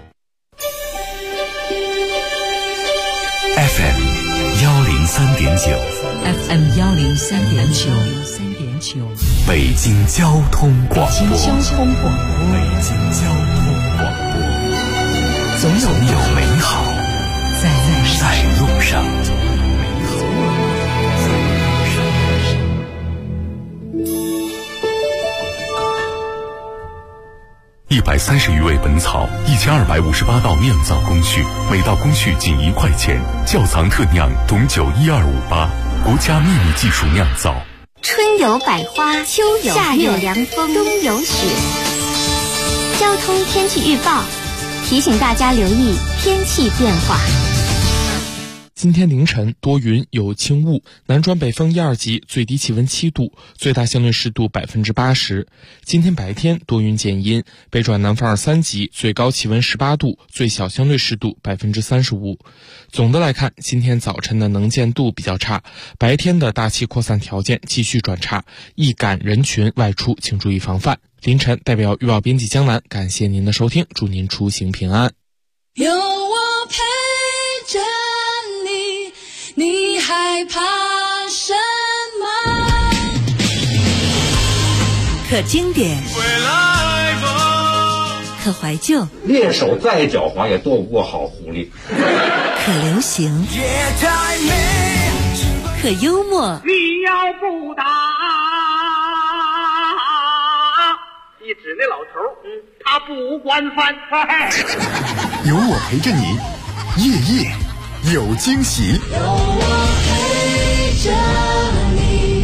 FM 103.9 FM 103.9， 北京交通广播。 北京交通广播。 北京交通广播。 总有美好在路上。130余味本草，1258道酿造工序，每道工序仅1块钱。窖藏特酿董酒12588，国家秘密技术酿造。 春有百花，秋有夏有凉风，冬有雪。交通天气预报提醒大家留意天气变化。 今天凌晨多云有轻雾，南转北风1、2级，最低气温7度，最大相对湿度80%。今天白天多云见阴，北转南风2、3级，最高气温18度，最小相对湿度35%。总的来看，今天早晨的能见度比较差，白天的大气扩散条件继续转差，易感人群外出请注意防范。凌晨代表预报编辑江南，感谢您的收听，祝您出行平安。 有我陪着你害怕什么？ 可经典，可怀旧， 猎手再狡猾也斗不过好狐狸。 可流行，可幽默。 你要不打，你只那老头他不惯犯。 有我陪着你，夜夜有惊喜。 有我陪着你。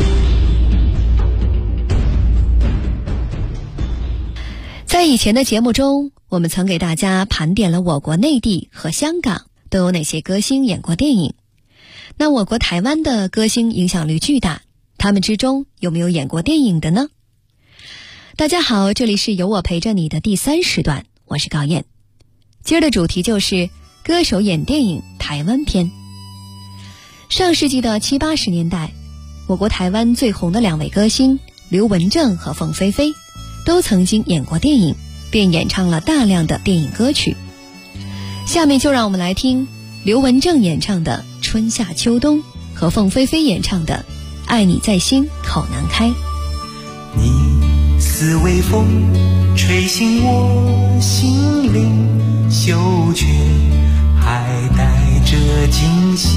在以前的节目中，我们曾给大家盘点了我国内地和香港都有哪些歌星演过电影。那我国台湾的歌星影响力巨大，他们之中有没有演过电影的呢？大家好，这里是有我陪着你的第3时段，我是高燕。今儿的主题就是歌手演电影台湾篇。上世纪的70、80年代，我国台湾最红的2位歌星刘文正和凤飞飞都曾经演过电影，并演唱了大量的电影歌曲。下面就让我们来听刘文正演唱的《春夏秋冬》和凤飞飞演唱的《爱你在心口难开》。 你似微风吹醒我心灵，嗅觉还带着惊喜，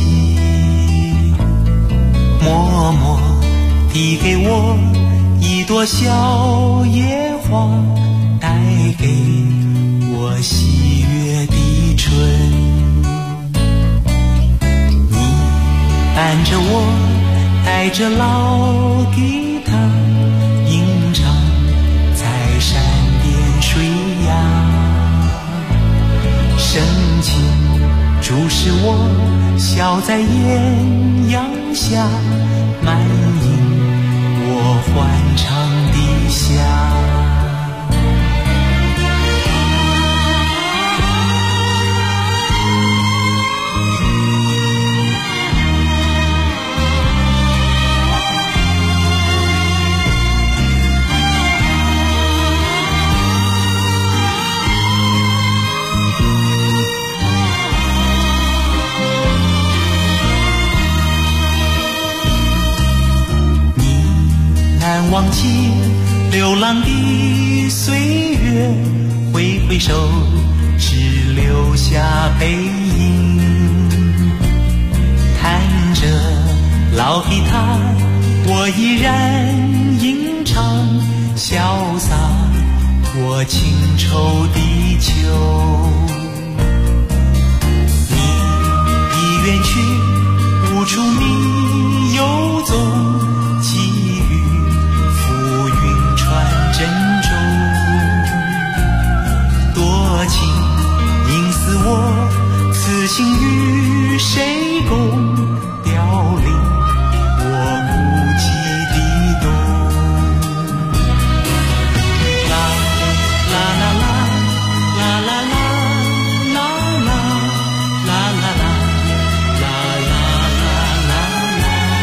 默默递给我一朵小野花，带给我喜悦的春。你伴着我，带着老吉他，吟唱在山巅水崖，深情注视我，笑在艳阳下，满盈我欢唱的夏。难忘记流浪的岁月，挥挥手只留下背影，弹着老吉他，我依然吟唱，潇洒过情愁的秋。你已远去，无处觅游踪，寄予浮云传珍重，多情应似我，此心与谁共？凋零我孤寂的冬。啦啦啦啦啦啦啦啦啦啦啦啦啦啦啦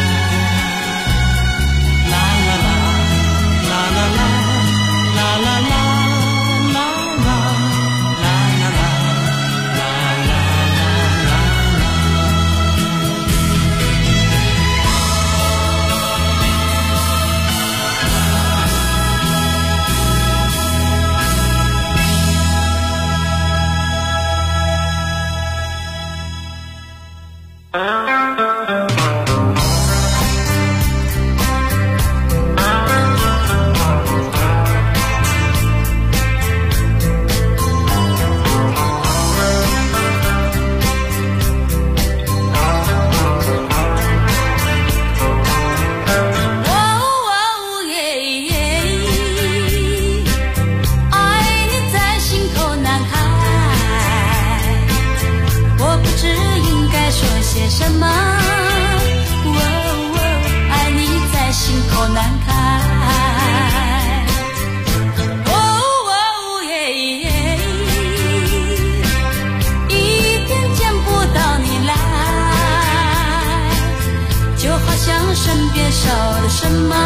身边少了什么？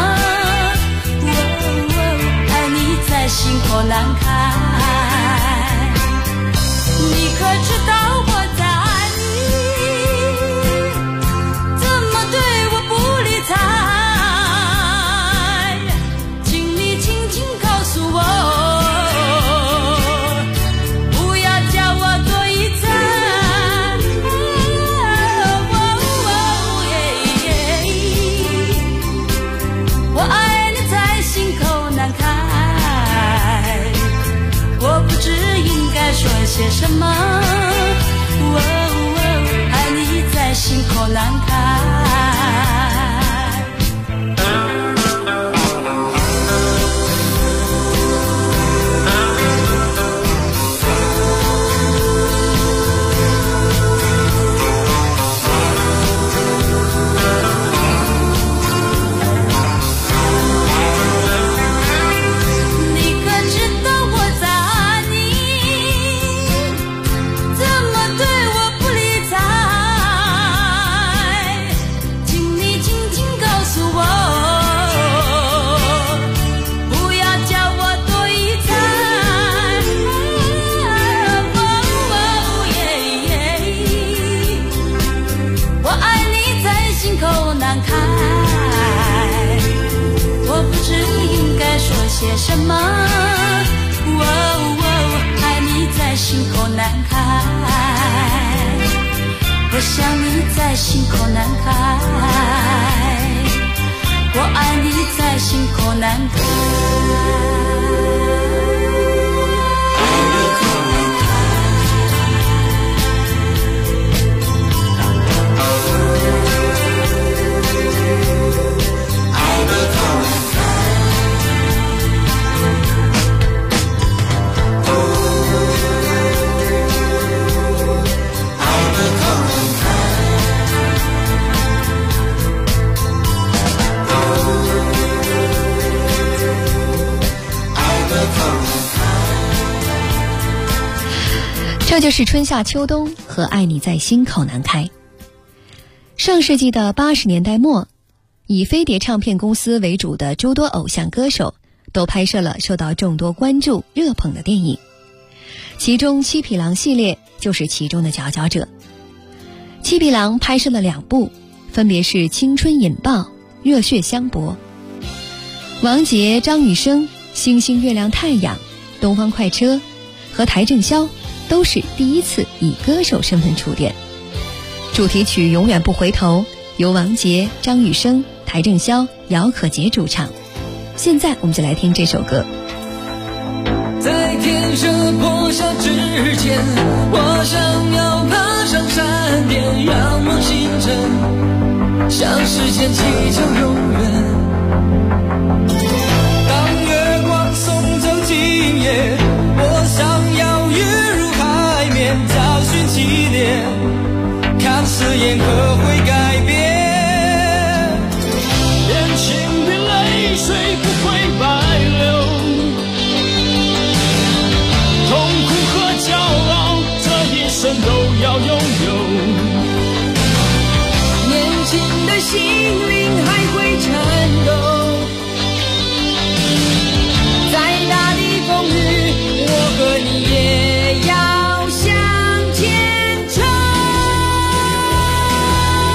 爱你在心口难开。你可知道我在爱你，怎么对我不理睬？请你轻轻告诉我，不要叫我多一层。我爱你在心口难开。 些什么？爱你在心口难开。些什么？爱你在心口难开，我想你在心口难开，我爱你在心口难开。 这就是春夏秋冬和爱你在心口难开。上世纪的80年代末，以飞碟唱片公司为主的诸多偶像歌手都拍摄了受到众多关注热捧的电影，其中七匹狼系列就是其中的佼佼者。七匹狼拍摄了2部，分别是青春引爆、热血相搏。王杰、张雨生、星星月亮太阳、东方快车和邰正宵都是第一次以歌手身份出电。主题曲《永远不回头》由王杰、张雨生、邰正宵、姚可杰主唱。现在我们就来听这首歌。 在天色破晓之前，我想要爬上山巅，仰望星辰，向时间祈求永远。当月光送走今夜，我想要跃入海面，找寻起点，看誓言可会改变。眼前的泪水不会白流，痛苦和骄傲这一生都要拥有。年轻的心灵还会颤抖，再大的风雨我和你也要向前冲。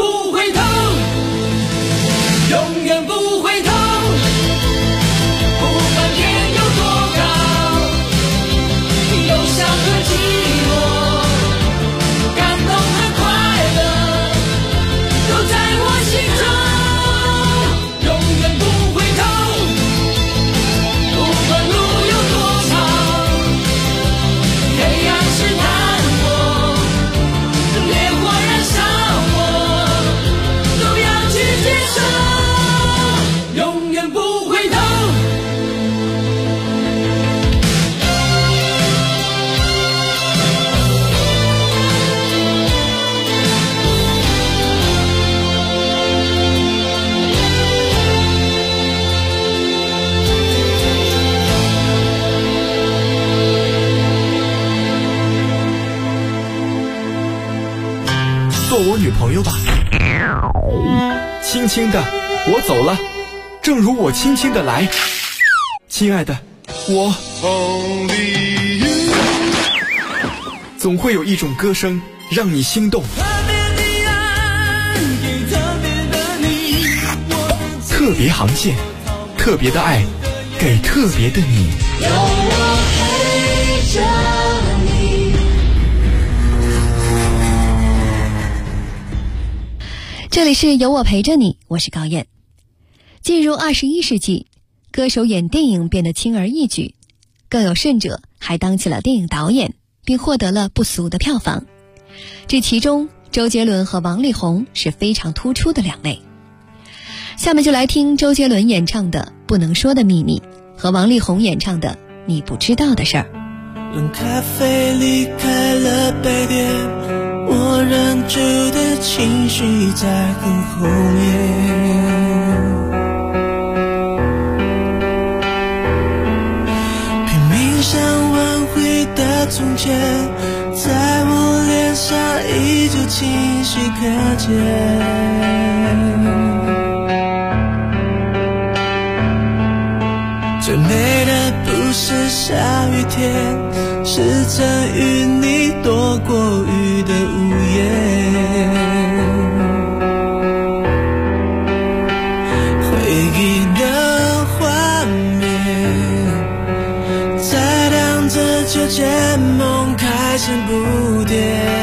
不回头，永远不回头。不管天有多高，忧伤和寂寞，感动和快乐，都在我心中，永远不回头。不管路有多长，黑暗试探我，烈火燃烧我，都要去接受，永远不回头。 做我女朋友吧。轻轻的，我走了，正如我轻轻的来。亲爱的，我总会有一种歌声让你心动。特别航线，特别的爱，给特别的你。 有我陪着你。 这里是有我陪着你，我是高燕。进入21世纪，歌手演电影变得轻而易举，更有甚者还当起了电影导演，并获得了不俗的票房。这其中，周杰伦和王力宏是非常突出的两位。下面就来听周杰伦演唱的《不能说的秘密》和王力宏演唱的《你不知道的事儿》。 冷咖啡离开了杯垫，我忍住的情绪在很后面，拼命想挽回的从前，在我脸上依旧清晰可见。最美的不是下雨天，是曾与你躲过雨的午夜。回忆的画面，在荡着秋千，梦开成不变。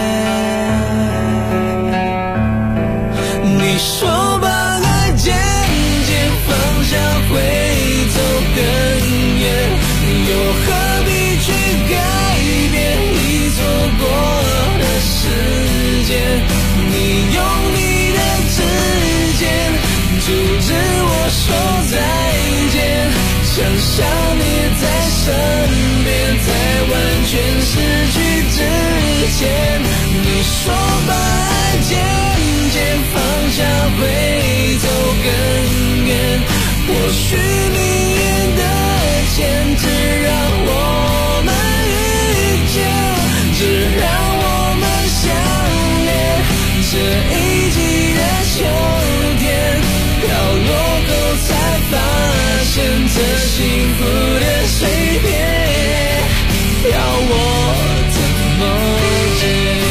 你说把爱渐渐放下会走更远，又何必去改变你错过的时间？你用你的指尖阻止我说再见，想象你在身边，在完全失去之前。你说把爱渐渐放下会走更远，或许命运的牵制让我们遇见，只让我们相恋。这一季的秋天飘落后才发现，这幸福的碎片要我怎么解？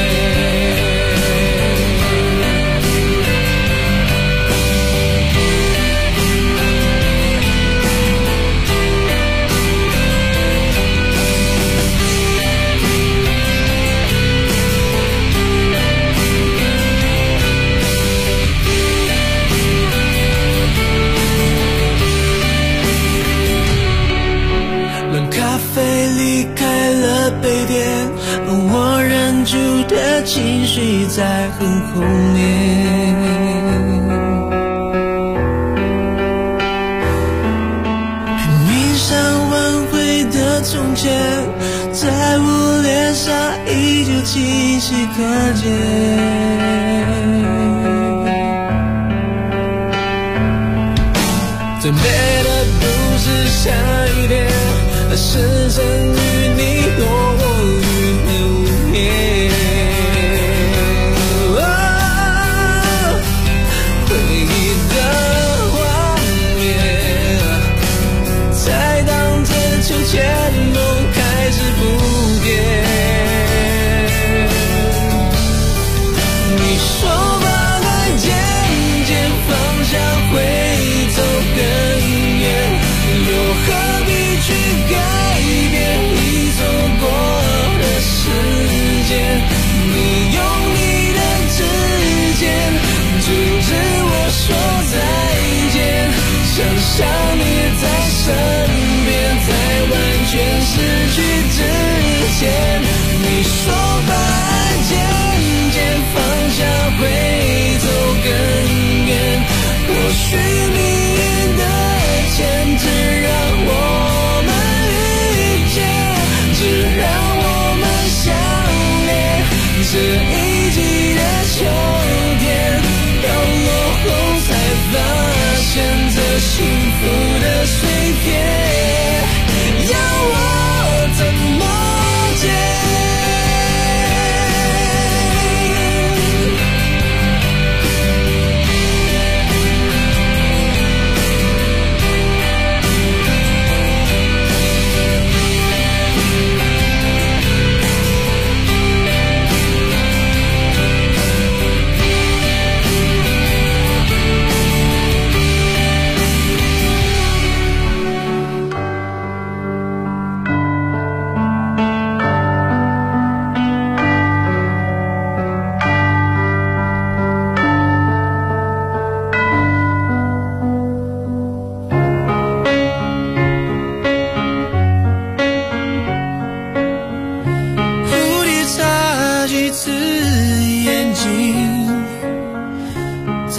杯垫，我忍住的情绪在很后面，拼命想挽回的从前，在我脸上依旧清晰可见。最美的不是下雨天，而是曾与你躲过雨的午夜。回忆的画面，在荡着秋千，梦开始不变。你说把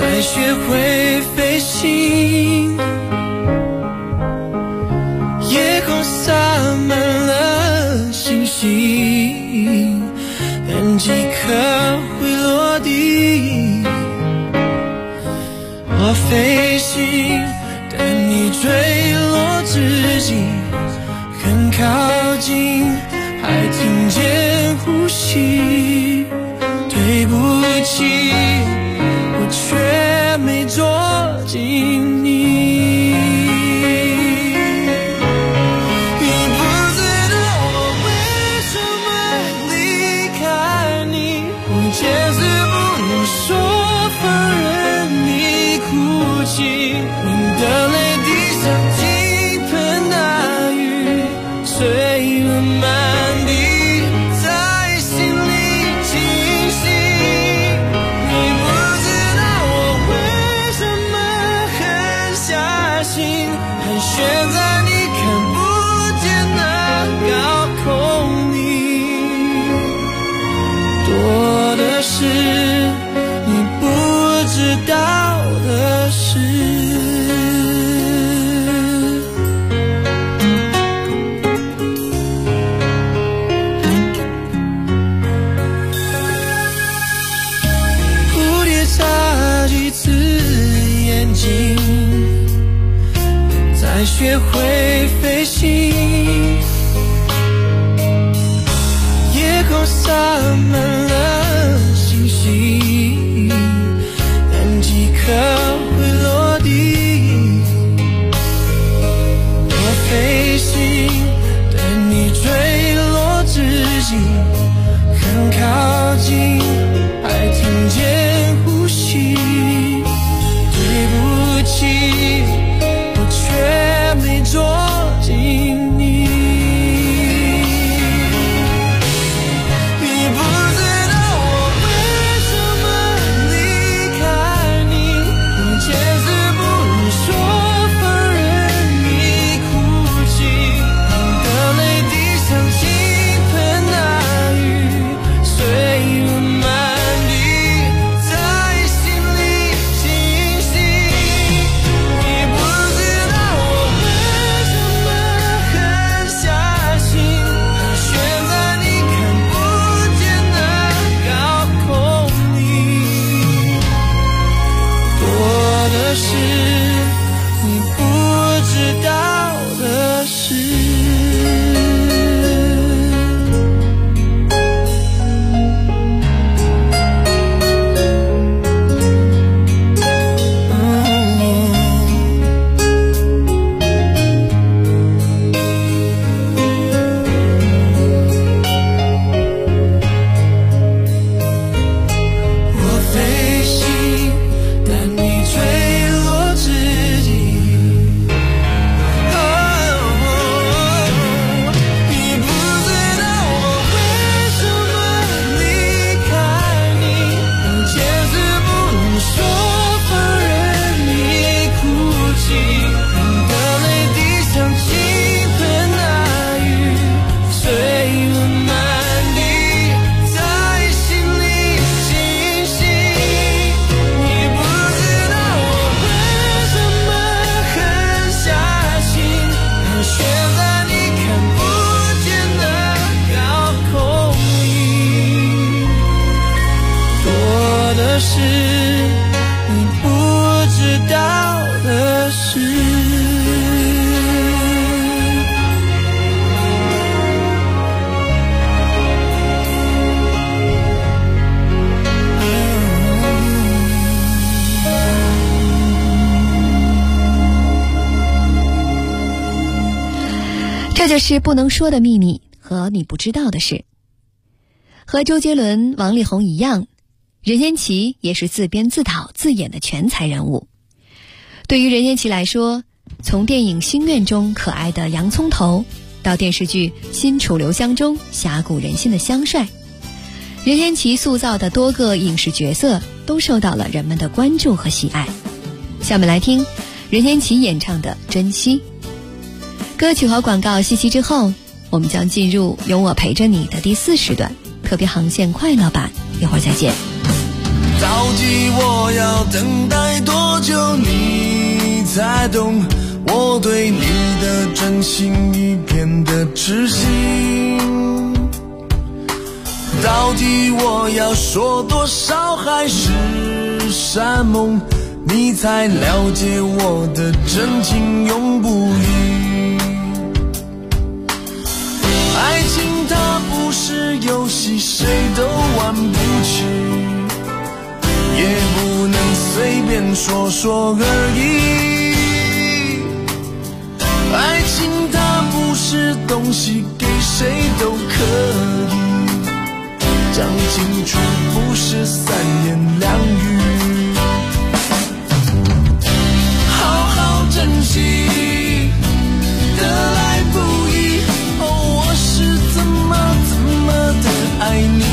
再学会飞行，夜空洒满了星星，但几颗会落地。我飞行，但你坠落之际很靠近，还听见呼吸。对不起，我却没捉紧你。你不知道我为什么离开你，我坚持不能说放任你哭泣，你的泪滴像倾盆大雨，碎了满地。悬在你看不见的高空里，多的是你不知道的事。蝴蝶眨几次眼睛，才学会飞行，夜空洒满了星星，但几颗会落地。我飞行，但你坠落之际很靠近，还听见呼吸。对不起，却没捉紧你。你不知道我为什么离开你，我坚持不能说放任你哭泣，你的泪滴像倾盆大雨，碎了满地，在心里清晰。你不是你不知道的事。我飞行，但你坠落之际，你不知道我为什么离开你，我坚持不能说放任你哭泣，你的泪滴像倾盆大雨，碎了满地，在心里清晰。你不知道我为什么狠下心，盘旋在你看不见的高空里，多的是你不知道的事。 这就是不能说的秘密和你不知道的事。和周杰伦、王力宏一样，任贤齐也是自编自导自演的全才人物。对于任贤齐来说，从电影《心愿》中可爱的洋葱头，到电视剧《新楚留香》中侠骨人心的香帅，任贤齐塑造的多个影视角色都受到了人们的关注和喜爱。下面来听任贤齐演唱的《珍惜》。歌曲和广告信息之后，我们将进入有我陪着你的第4时段特别航线快乐版，一会儿再见。 着急我要等待才懂我对你的真心一片的痴心。到底我要说多少海誓山盟，你才了解我的真情永不渝。爱情它不是游戏，谁都玩不起，也不能随便说说而已。爱情它不是东西，给谁都可以，讲清楚不是三言两语。好好珍惜，得来不易，哦，我是怎么的爱你。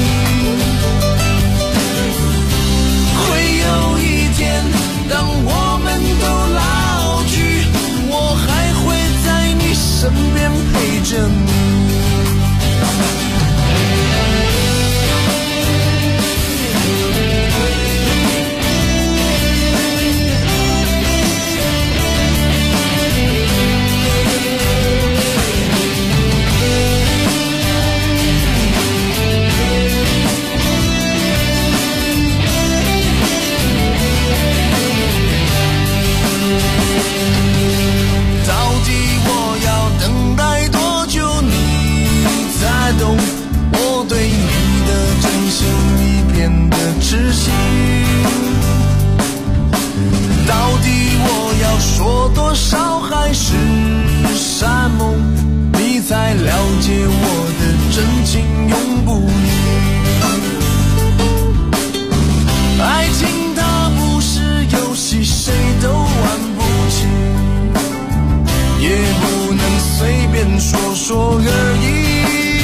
会有一天当我们都老去，我还会在你身边陪着你。痴心，到底我要说多少海誓山盟，你才了解我的真情永不渝。爱情它不是游戏，谁都玩不起，也不能随便说说而已。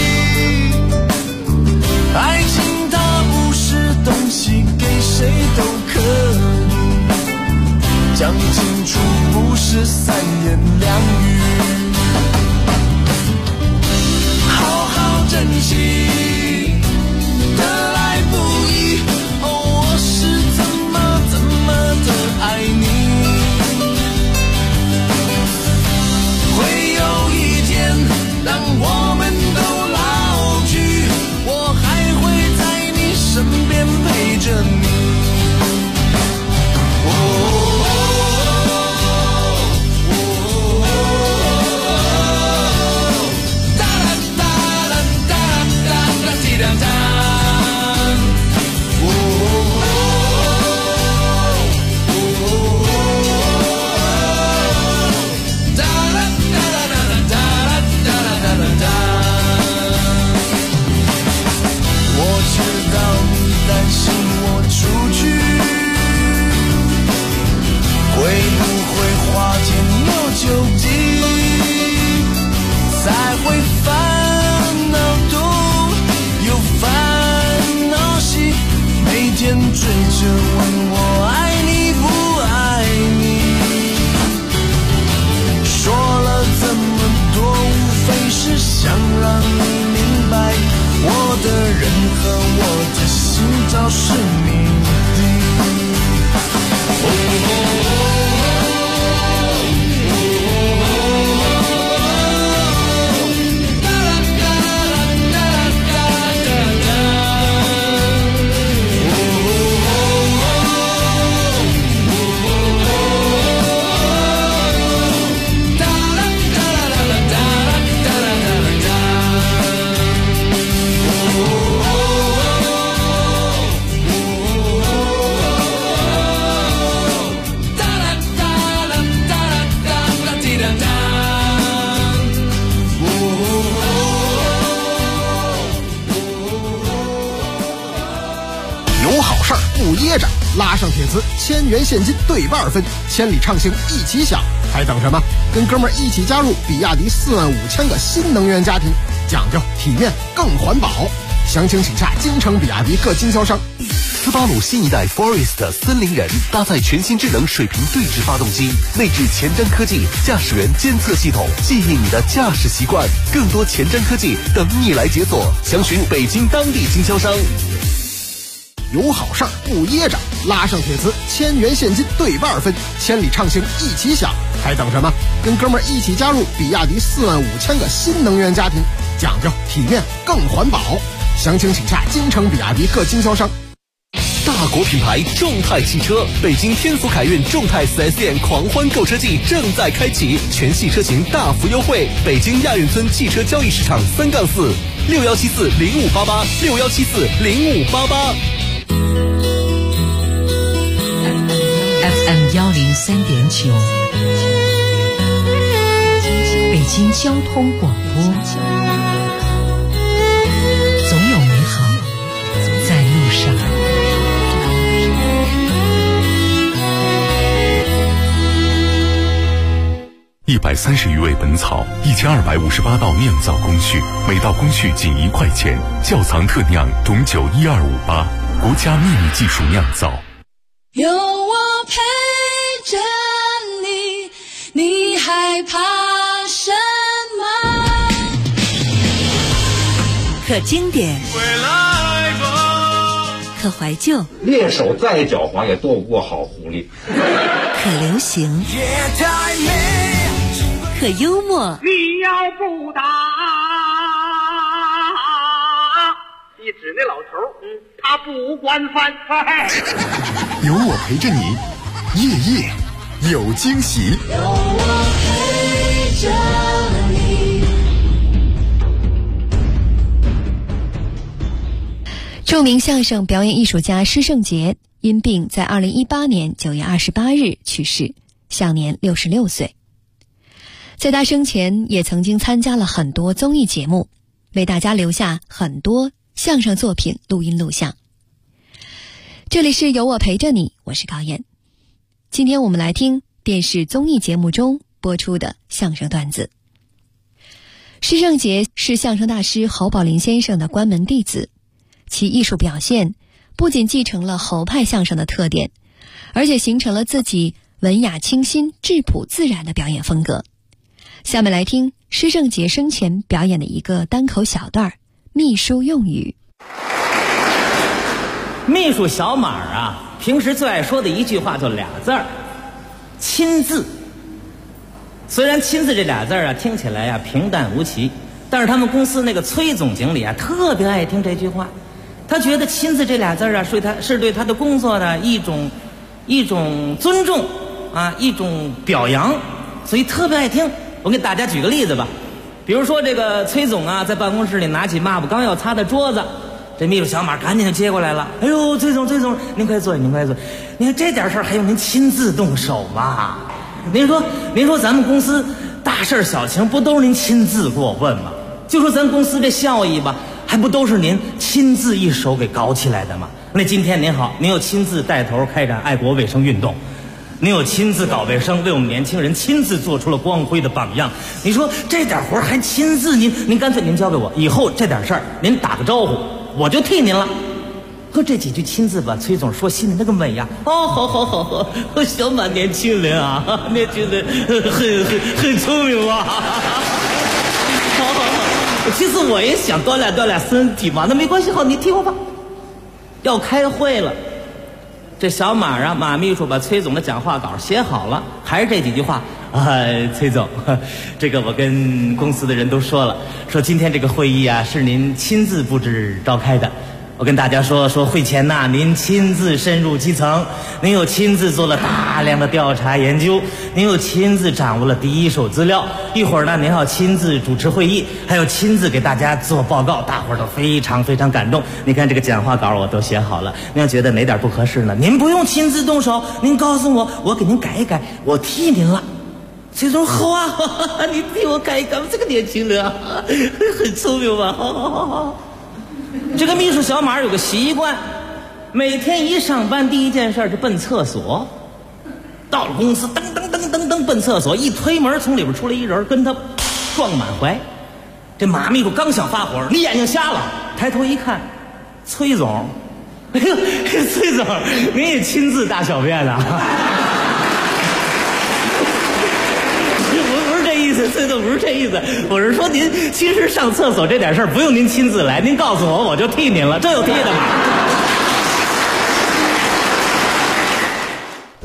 爱情东西给谁都可以，讲清楚不是三言两语。好好珍惜，得来不易，哦，我是怎么的爱你。会有一天当我们都老去，我还会在你身边陪着你。追着问我爱你不爱你，说了这么多无非是想让你明白，我的人和我的心照是你的。 不噎着，拉上铁丝，1000元现金对半分，千里畅行一起享，还等什么？跟哥们儿一起加入比亚迪45000个新能源家庭，讲究体面更环保。详情请洽京城比亚迪各经销商。 斯巴鲁新一代 Forest 森林人搭载全新智能水平对置发动机，内置前瞻科技驾驶员监测系统，记忆你的驾驶习惯。更多前瞻科技等你来解锁，详询北京当地经销商。 有好事儿不噎着， 拉上铁丝，1000元现金对半分，千里畅行一起享，还等什么？跟哥们儿一起加入比亚迪45000个新能源家庭，讲究体面更环保。详情请下京城比亚迪各经销商。 大国品牌众泰汽车，北京天府凯运众泰 4S 店狂欢购车季正在开启，全系车型大幅优惠。北京亚运村汽车交易市场3-46174058861740588。 FM 103.9，北京交通广播，总有美好在路上。 130余味本草，1258道酿造工序，每道工序仅1块钱。窖藏特酿懂酒12588，国家秘密技术酿造。 有我陪着你，你害怕什么？ 可经典，可怀旧， 猎手再狡猾也躲不过好狐狸。 可流行，可幽默。 你要不打，一指那老头，他不惯犯。 有我陪着你，夜夜有惊喜。 有我陪着你。 著名相声表演艺术家施圣杰因病在2018年9月28日去世，享年66岁。在他生前也曾经参加了很多综艺节目，为大家留下很多相声作品录音录像。这里是有我陪着你，我是高燕。今天我们来听电视综艺节目中播出的相声段子。施圣杰是相声大师侯宝林先生的关门弟子，其艺术表现不仅继承了侯派相声的特点，而且形成了自己文雅清新、质朴自然的表演风格。下面来听施圣杰生前表演的一个单口小段儿，秘书用语。 秘书小马啊，平时最爱说的一句话就俩字儿：亲自。虽然亲自这俩字啊听起来啊平淡无奇，但是他们公司那个崔总经理啊特别爱听这句话。他觉得亲自这俩字啊是对他的工作的一种尊重啊，一种表扬，所以特别爱听。我给大家举个例子吧，比如说这个崔总啊在办公室里拿起抹布刚要擦的桌子，这秘书小马赶紧就接过来了。哎呦，崔总您快坐，您快坐。你看这点事儿还用您亲自动手吗？您说咱们公司大事小情不都是您亲自过问吗？就说咱公司这效益吧，还不都是您亲自一手给搞起来的吗？那今天您好，您又亲自带头开展爱国卫生运动，您又亲自搞卫生，为我们年轻人亲自做出了光辉的榜样。你说这点活还亲自，您干脆您交给我，以后这点事儿您打个招呼，我就替您了。和这几句亲自把崔总说心里那个美呀！哦，好，小马年轻人啊，年轻人很聪明啊。好，其实我也想锻炼身体嘛，那没关系，好，你替我吧。要开会了。这小马啊，马秘书把崔总的讲话稿写好了，还是这几句话崔总，这个我跟公司的人都说了，说今天这个会议啊是您亲自布置召开的。我跟大家说会前呐，您亲自深入基层，您又亲自做了大量的调查研究，您又亲自掌握了第一手资料，一会儿呢您要亲自主持会议，还有亲自给大家做报告，大伙儿都非常非常感动。你看这个讲话稿我都写好了，您要觉得哪点不合适呢，您不用亲自动手，您告诉我，我给您改一改，我替您了。崔总好啊，你替我改一改，这个年轻人啊很聪明吧？好。这个秘书小马有个习惯，每天一上班第一件事是奔厕所。到了公司噔奔厕所，一推门从里边出来一人跟他撞满怀。这马秘书刚想发火，你眼睛瞎了？抬头一看，崔总，哎呦，崔总您也亲自大小便啊？崔总不是这意思，我是说您其实上厕所这点事儿不用您亲自来，您告诉我，我就替您了，这有替的吗？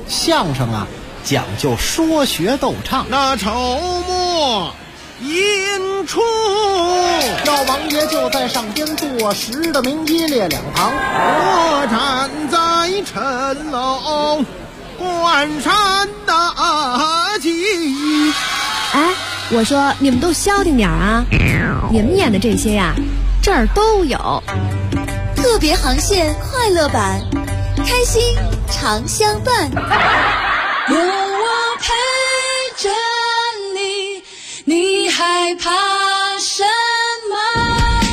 相声啊，讲究说学逗唱。 那筹末引出， 老王爷就在上边坐实的名一列两旁， 我站在城楼观山大吉。 哎，我说你们都消停点啊！你们演的这些呀，这儿都有。 特别航线快乐版，开心常相伴。 有我陪着你，你害怕什么？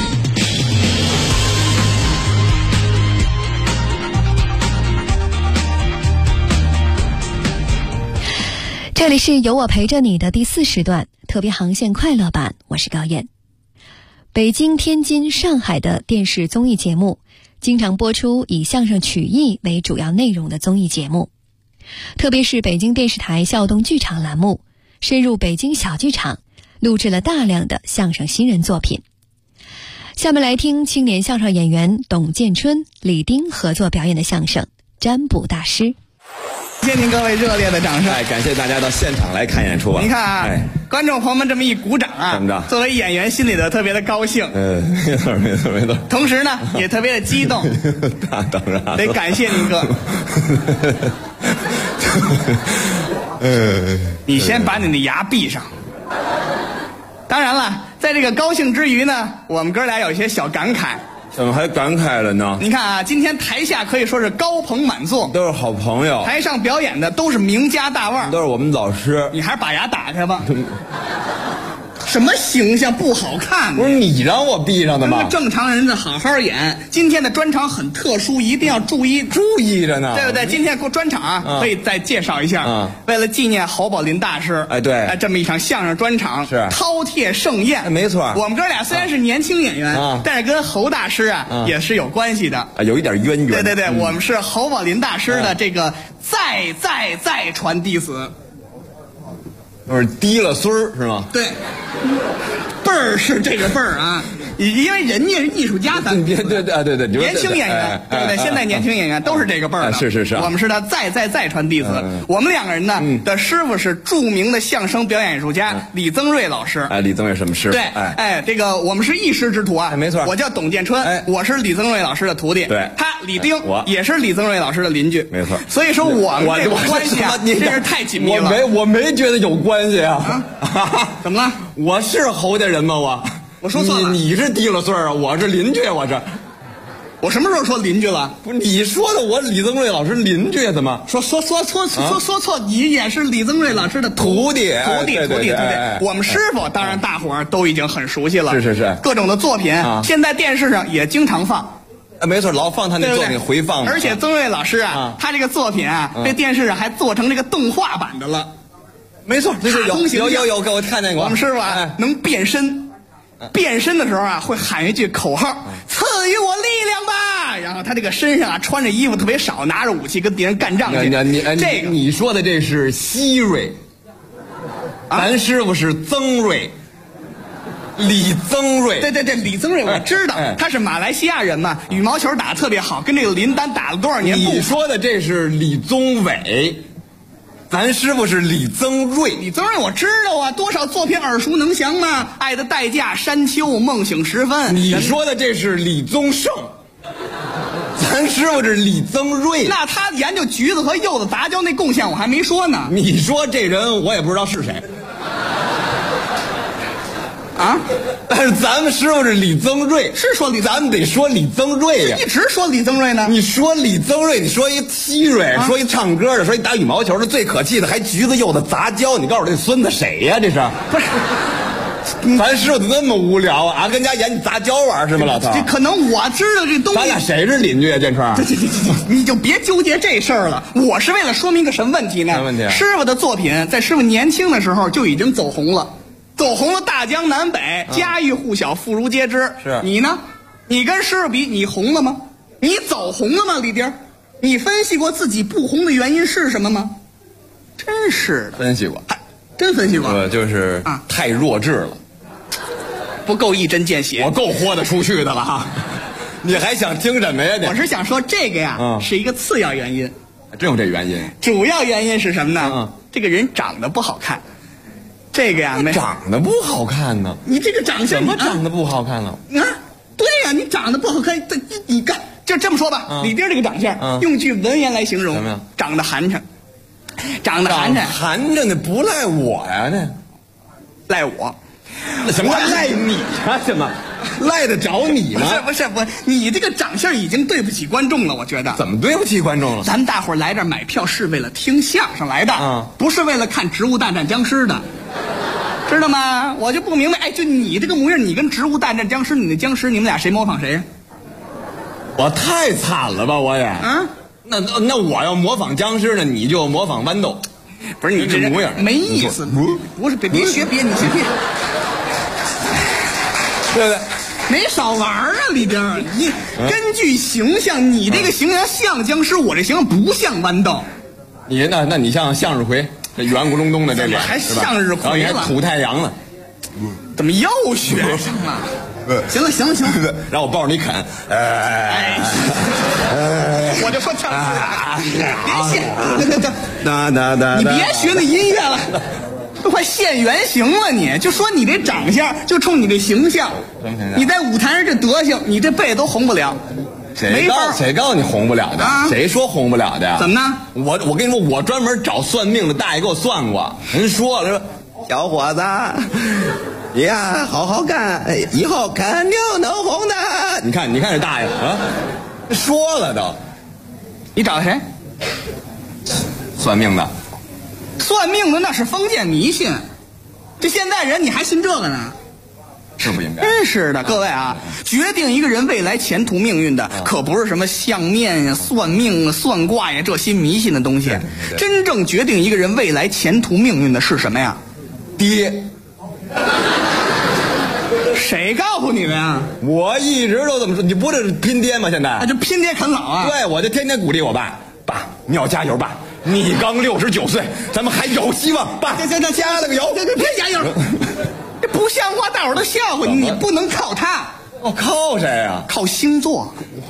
这里是有我陪着你的第4时段特别航线快乐版，我是高燕。北京、天津、上海的电视综艺节目经常播出以相声曲艺为主要内容的综艺节目，特别是北京电视台校动剧场栏目深入北京小剧场，录制了大量的相声新人作品。下面来听青年相声演员董建春、李丁合作表演的相声《占卜大师》。 谢谢您各位热烈的掌声！ 感谢大家到现场来看演出啊！ 您看啊，观众朋友们这么一鼓掌啊， 怎么着？ 作为演员心里头特别的高兴。 没错。 同时呢，也特别的激动。 那当然， 得感谢您哥。你先把你的牙闭上。当然了，在这个高兴之余呢，我们哥俩有一些小感慨。 怎么还感慨了呢？ 你看啊，今天台下可以说是高朋满座， 都是好朋友。 台上表演的都是名家大腕， 都是我们老师。 你还是把牙打开吧。什么形象不好看？ 不是你让我闭上的吗？ 正常人的好好演。今天的专场很特殊，一定要注意着呢， 对不对？今天专场啊，可以再介绍一下。为了纪念侯宝林大师， 对， 这么一场相声专场是饕餮盛宴， 没错。 我们哥俩虽然是年轻演员，但是跟侯大师啊也是有关系的， 有一点渊源。 对，我们是侯宝林大师的这个再传弟子。 就是低了孙儿是吗？ 对，辈儿是这个辈儿啊，因为人家是艺术家，咱别对， 年轻演员对不对？现在年轻演员都是这个辈儿的， 是。 我们是他再传弟子。我们两个人呢的师傅是著名的相声表演艺术家李增瑞老师。 李增瑞什么师傅？ 对，这个我们是一师之徒啊， 没错。 我叫董建春，我是李增瑞老师的徒弟。 对， 他李丁也是李增瑞老师的邻居， 没错。 所以说我们这个关系啊，真是太紧密了。 我没觉得有关系啊。 怎么了？ 我是侯家人吗？ 我说错了， 你是低了岁啊，我是邻居， 我什么时候说邻居了？ 不是你说的，我李增瑞老师邻居怎么？ 说错，你也是李增瑞老师的徒弟。我们师傅当然大伙儿都已经很熟悉了， 是， 各种的作品，现在电视上也经常放。 没错，老放他那作品回放。 而且增瑞老师啊，他这个作品啊，这电视上还做成这个动画版的了。 没错，这是有，给我看见过。 我们师傅啊，能变身，变身的时候啊，会喊一句口号：“赐予我力量吧！”然后他这个身上啊，穿着衣服特别少，拿着武器跟敌人干仗去。 你说的这是希瑞，咱师傅是曾瑞。李增瑞， 对，李增瑞我知道，他是马来西亚人嘛，羽毛球打得特别好，跟这个林丹打了多少年。 你说的这是李宗伟。咱师傅是李增瑞， 李增瑞我知道啊，多少作品耳熟能详嘛，《爱的代价》、《山丘》、《梦醒时分》。 你说的这是李宗盛，咱师傅是李增瑞。 那他研究橘子和柚子杂交那贡献我还没说呢。 你说这人我也不知道是谁。 啊！ 但是咱们师傅是李增瑞， 是说咱们得说李增瑞呀， 一直说李增瑞呢。 你说李增瑞，你说一希瑞，说一唱歌的，说一打羽毛球的，最可气的还橘子柚子杂交。你告诉我这孙子谁呀？这是不是？ 咱师傅那么无聊啊，跟家研究杂交玩是吗？老头， 这可能我知道这东西。 咱俩谁是邻居啊？建川， 你就别纠结这事儿了。我是为了说明一个什么问题呢？ 什么问题？ 师傅的作品在师傅年轻的时候就已经走红了。走红了大江南北，家喻户晓，妇孺皆知。 是你呢？你跟师傅比，你红了吗？你走红了吗？李丁，你分析过自己不红的原因是什么吗？真是的， 分析过， 真分析过。 我就是太弱智了， 不够一针见血。 我够豁得出去的了哈。你还想听什么呀？ 我是想说这个呀，是一个次要原因。 真有这原因。 主要原因是什么呢？这个人长得不好看。这个呀， 长得不好看呢？ 你这个长相怎么长得不好看了？ 对呀，你长得不好看，你看，就这么说吧，李丁这个长相，用句文言来形容，长得寒碜，长得寒碜， 寒碜那不赖我呀，那赖我， 什么赖你啊？什么赖得着你吗？ 不是，你这个长相已经对不起观众了，我觉得。 怎么对不起观众了？ 咱们大伙儿来这儿买票是为了听相声来的，不是为了看《植物大战僵尸》的。知道吗？我就不明白，哎，就你这个模样，你跟植物大战僵尸，你的僵尸，你们俩谁模仿谁呀？ 我太惨了吧，我也那我要模仿僵尸呢，你就模仿豌豆， 不是你这模样没意思，不是别学，你学别， 对不对？ 没少玩啊，李丁，你根据形象，你这个形象像僵尸，我这形象不像豌豆。 你那你像向日葵。这圆咕隆咚的这脸还向日葵了， 然后你还吐太阳了， 怎么又学上了？行了， 让我抱着你啃。 我就说唱别谢，你别学那音乐了，都快现原形了你。就说你这长相，就冲你这形象，你在舞台上这德行，你这辈子都红不了。 谁告诉你红不了的？谁说红不了的呀？ 怎么呢？ 我跟你说，我专门找算命的大爷给我算过，人说了，说小伙子，你呀好好干，以后肯定能红的。你看这大爷啊，说了都。 你找谁？ 算命的。 算命的那是封建迷信，这现在人你还信这个呢？ 是不应该。 真是的，各位啊，决定一个人未来前途命运的，可不是什么相面呀、算命啊、算卦呀这些迷信的东西。真正决定一个人未来前途命运的是什么呀？ 爹。 谁告诉你的呀？ 我一直都这么说，你不是拼爹吗？现在就拼爹啃老啊！ 对，我就天天鼓励我爸，你要加油，爸，你刚69岁，咱们还有希望，爸， 行， 加了个油， 别加油。这不像话，大伙儿都笑话你。你不能靠他， 我靠谁呀？ 靠星座，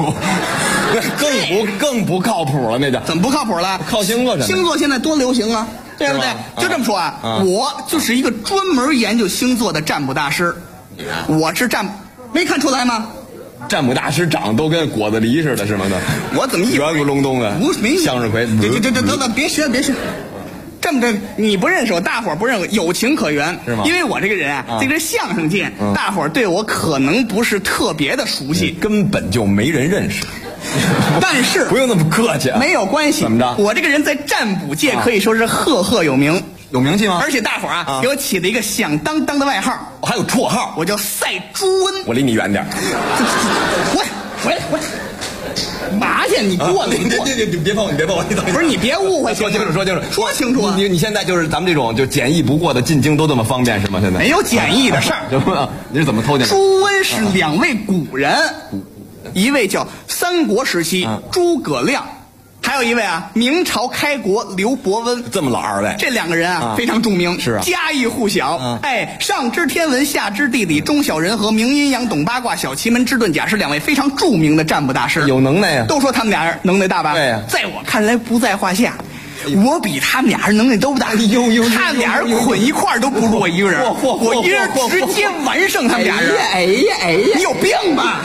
那更不靠谱了，那叫怎么不靠谱了？ 靠星座， 星座现在多流行啊，对不对？就这么说啊，我就是一个专门研究星座的占卜大师。我是没看出来吗？ 占卜大师长得都跟果子狸似的，是吗？ 我怎么圆咕隆咚的？ 没向日葵。 等，别学。这么着，你不认识我，大伙儿不认识，有情可原， 是吗？ 因为我这个人啊，这个相声界，大伙儿对我可能不是特别的熟悉， 根本就没人认识。 但是不用那么客气， 没有关系。 怎么着？ 我这个人在占卜界可以说是赫赫有名， 有名气吗？ 而且大伙儿给我起了一个响当当的外号， 我还有绰号， 我叫赛朱温。 我离你远点。 喂。麻去，你过来！ 你别碰我！你不是你别误会， 说清楚啊！ 你现在就是咱们这种就简易不过的进京都这么方便是吗？现在没有简易的事儿。 你是怎么偷见的？ 朱温是2位古人，一位叫三国时期诸葛亮，还有一位啊明朝开国刘伯温。 这么老2位， 这2个人啊非常著名， 是啊， 家喻户晓。上知天文，下知地理，中晓人和，明阴阳，懂八卦，晓奇门，知遁甲，是2位非常著名的占卜大师， 有能耐呀。 都说他们俩人能耐大吧？ 对呀， 在我看来不在话下。我比他们俩人能耐都不大，他们俩人捆一块儿都不如我一个人，我一人直接完胜他们俩人。 哎呀， 你有病吧？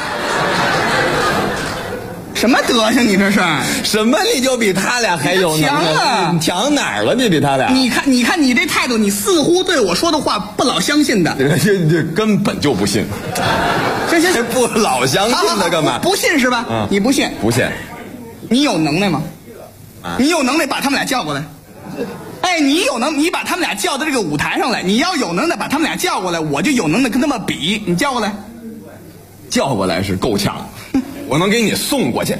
什么德行？你这是什么？你就比他俩还有能耐？ 强你强哪儿了？你比他俩？ 你看你这态度，你似乎对我说的话不老相信的。 这根本就不信。 行， 不老相信的干嘛？ 不信是吧？你不信？ 不信。 你有能耐吗？你有能耐把他们俩叫过来。你把他们俩叫到这个舞台上来。你要有能耐把他们俩叫过来，我就有能耐跟他们比。你叫过来， 叫过来是够呛。我能给你送过去。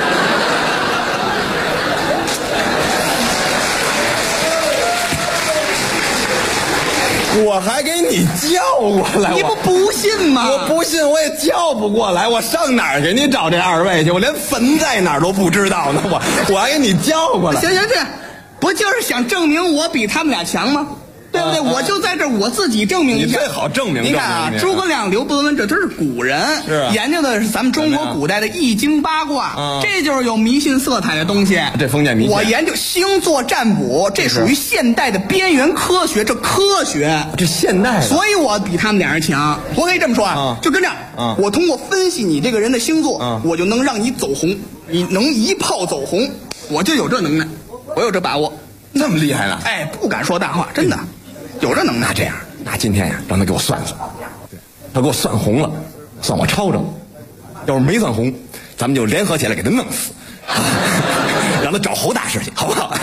我还给你叫过来， 你不信吗？ 我不信，我也叫不过来。我上哪儿给你找这2位去？我连坟在哪儿都不知道呢。我还给你叫过来。 行，这不就是想证明我比他们俩强吗？ 对不对？我就在这儿我自己证明一下。 你最好证明。 你看啊，诸葛亮、刘伯温，这都是古人，研究的是咱们中国古代的易经八卦，这就是有迷信色彩的东西。 这封建迷信。 我研究星座占卜，这属于现代的边缘科学，这科学， 这现代的。 所以我比他们俩人强。我可以这么说啊，就跟这样，我通过分析你这个人的星座，我就能让你走红，你能一炮走红，我就有这能耐，我有这把握。 那么厉害呢？ 哎，不敢说大话，真的，有这能耐。 那这样，那今天呀，让他给我算算，他给我算红了，算我抄着；要是没算红，咱们就联合起来给他弄死，让他找侯大师去，好不好？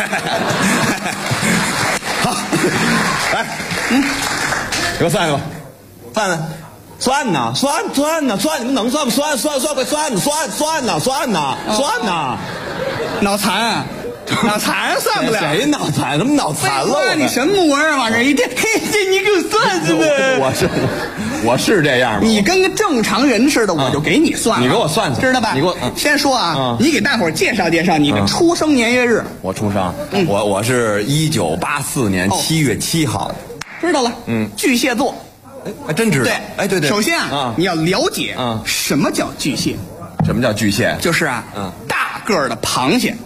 好，来，给我算算吧，算呢，算，你们能算不？算，快算呢， 脑残。脑残算不了， 谁脑残？什么脑残了？ 你什么玩意儿往这一天？嘿，这你给我算算呗！ 我是这样吗？ 你跟个正常人似的，我就给你算了。 你给我算算， 知道吧？ 你给我先说啊，你给大伙儿介绍介绍你的出生年月日。 我出生，我是1984年7月7号的。 知道了，巨蟹座。 还真知道。对。 首先啊，你要了解什么叫巨蟹。 什么叫巨蟹？ 就是大个儿的螃蟹。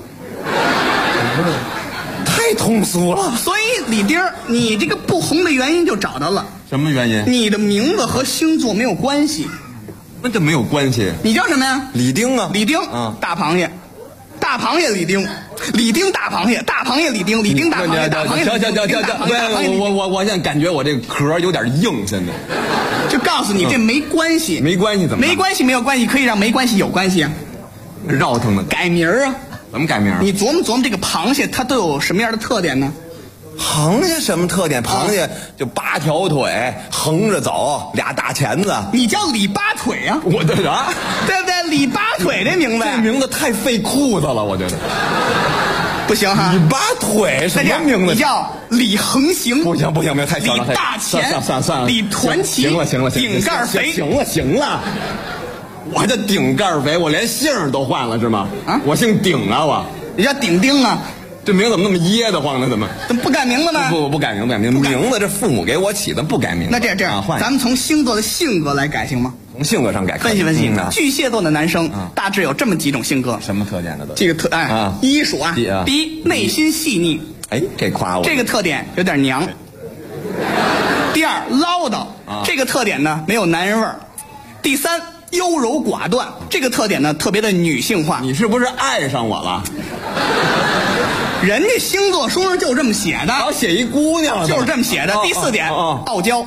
太通俗了。 所以李丁儿，你这个不红的原因就找到了。 什么原因？ 你的名字和星座没有关系。 那这没有关系。 你叫什么呀？ 李丁啊。 李丁，大螃蟹，大螃蟹李丁，李丁大螃蟹，大螃蟹李丁，李丁大螃蟹，大螃蟹。 行，我现在感觉我这个壳有点硬，现在。 就告诉你这没关系。 没关系怎么？ 没关系没有关系，可以让没关系有关系啊。 绕腾的。 改名啊。 怎么改名？ 你琢磨琢磨，这个螃蟹它都有什么样的特点呢？ 螃蟹什么特点？螃蟹就8条腿，横着走，2大钳子。 你叫李八腿啊？ 我的啥？ 对不对？李八腿这名字， 这名字太费裤子了，我觉得。 不行哈。 李八腿什么名字？ 你叫李横行。 不行，太小了。 李大钳。 算了。 李团旗。 行了。 顶盖肥。 行了。我这顶盖肥，我连姓都换了是吗？我姓顶啊，我。 你叫顶丁啊？ 这名字怎么那么噎得慌呢？怎么不改名字呢？ 不改名，名字这父母给我起的，不改名。 那这样，咱们从星座的性格来改行吗？ 从性格上改， 分析。巨蟹座的男生大致有这么几种性格。 什么特点呢？都这个一数啊。第一，内心细腻。 哎，这夸我。 这个特点有点娘。第二，唠叨。这个特点呢没有男人味儿。第三，优柔寡断，这个特点呢特别的女性化。 你是不是爱上我了？ 人家星座书上就这么写的。 老写一姑娘就是这么写的。第4点，傲娇。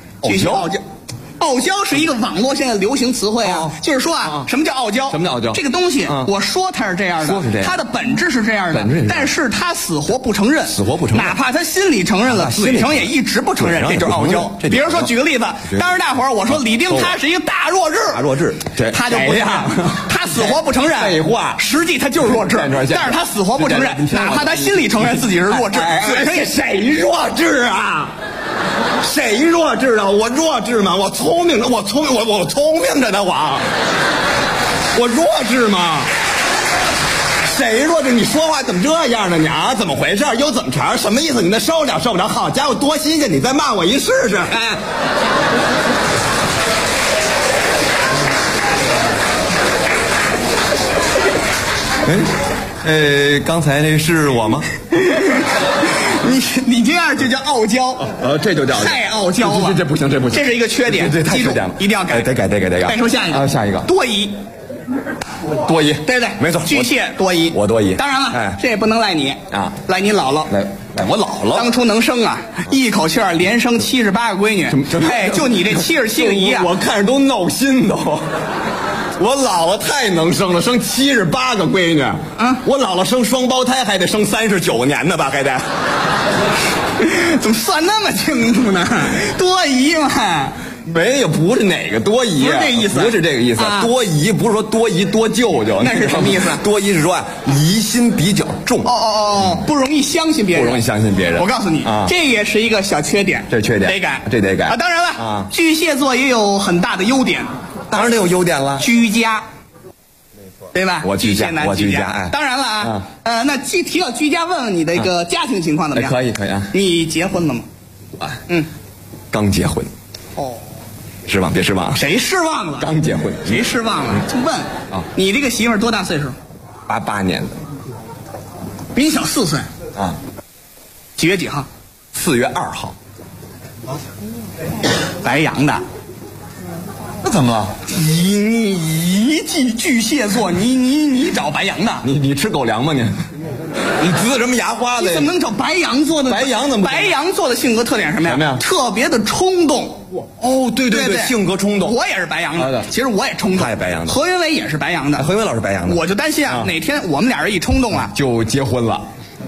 傲娇是一个网络现在流行词汇啊，就是说什么叫傲娇？ 什么叫傲娇？ 这个东西，我说它是这样的，它的本质是这样的，但是他死活不承认，哪怕他心里承认了，嘴上也一直不承认，这就是傲娇。比如说，举个例子，当时大伙儿我说李丁他是一个大弱智，他就不这样，他死活不承认， 废话， 实际他就是弱智，但是他死活不承认，哪怕他心里承认自己是弱智，嘴上也谁弱智啊？谁弱智啊？我弱智吗？我聪明的，我聪明着呢，我弱智吗？谁弱智？你说话怎么这样呢？你怎么回事？又怎么茬？什么意思？你那受不了？好家伙，多新鲜！你再骂我一试试。刚才那是我吗？ 你这样就叫傲娇， 这就叫太傲娇了， 这不行， 这是一个缺点， 这太缺点了， 一定要改， 得改。 再说下一个，多疑，对， 没错， 巨蟹多疑， 我多疑。 当然了，这也不能赖你啊，赖你姥姥， 赖我姥姥， 当初能生啊，一口气连生78个闺女，就你这77个姨啊， 我看着都闹心都。我姥姥太能生了，生78个闺女。我姥姥生双胞胎还得生39年呢吧，还得。 怎么算那么清楚呢？多疑嘛。 没有，不是哪个多疑， 不是这意思， 不是这个意思。多疑不是说多疑多舅舅， 那是什么意思？ 多疑是说疑心比较重。 不容易相信别人。我告诉你，这也是一个小缺点， 这缺点得改， 这得改。 当然了，巨蟹座也有很大的优点。 当然得有优点了， 居家，对吧？ 我居家。 当然了那提到居家，问问你的一个家庭情况怎么样？ 可以啊。 你结婚了吗？ 刚结婚。 哦， 失望别失望。 谁失望了？ 刚结婚。 谁失望了？就问啊，你这个媳妇儿多大岁数 ？88年的， 比你小4岁啊。 几月几号 ？4月2号。 白羊的。 那怎么了？ 你一记巨蟹座，你找白羊的？ 你吃狗粮吗你？你呲什么牙花子？ 你怎么能找白羊座的？ 白羊怎么？ 白羊座的性格特点什么呀？ 什么呀？ 特别的冲动。 哦，对，性格冲动。 我也是白羊的，其实我也冲动。 他也白羊的。 何云伟也是白羊的。 何云伟老师白羊的。 我就担心哪天我们俩人一冲动了， 就结婚了。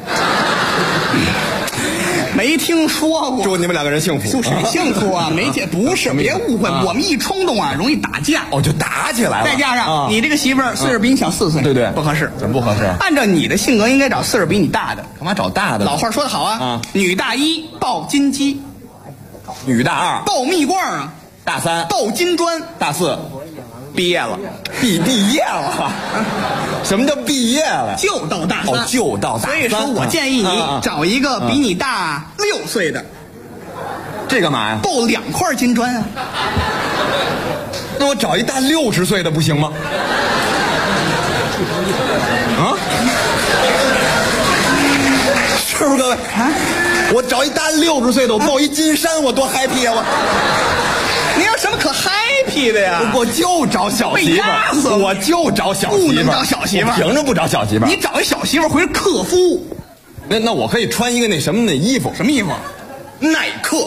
没听说过。 祝你们2个人幸福。 就是幸福啊，没结不是，别误会，我们一冲动啊，容易打架。 哦，就打起来了。 再加上你这个媳妇儿岁数比你小4岁， 对， 不合适。 怎么不合适？ 按照你的性格，应该找岁数比你大的。 干嘛找大的？ 老话说得好啊，女大1抱金鸡， 女大2 抱蜜罐啊， 大3 抱金砖， 大4 毕业了， 毕业了。什么叫毕业了？ 就到大3， 就到大3。 所以说我建议你找一个比你大6岁的。 这干嘛呀？ 抱2块金砖啊！ 那我找一大60岁的不行吗？啊？是不是各位？我找一大60岁的，我抱一金山，我多 happy 啊！ 你有什么可 happy 的呀？ 我就找小媳妇儿，我就找小媳妇儿， 不能找小媳妇儿， 凭着不找小媳妇儿？ 你找一小媳妇儿回去克夫。 那我可以穿一个那什么的衣服？ 什么衣服？耐克。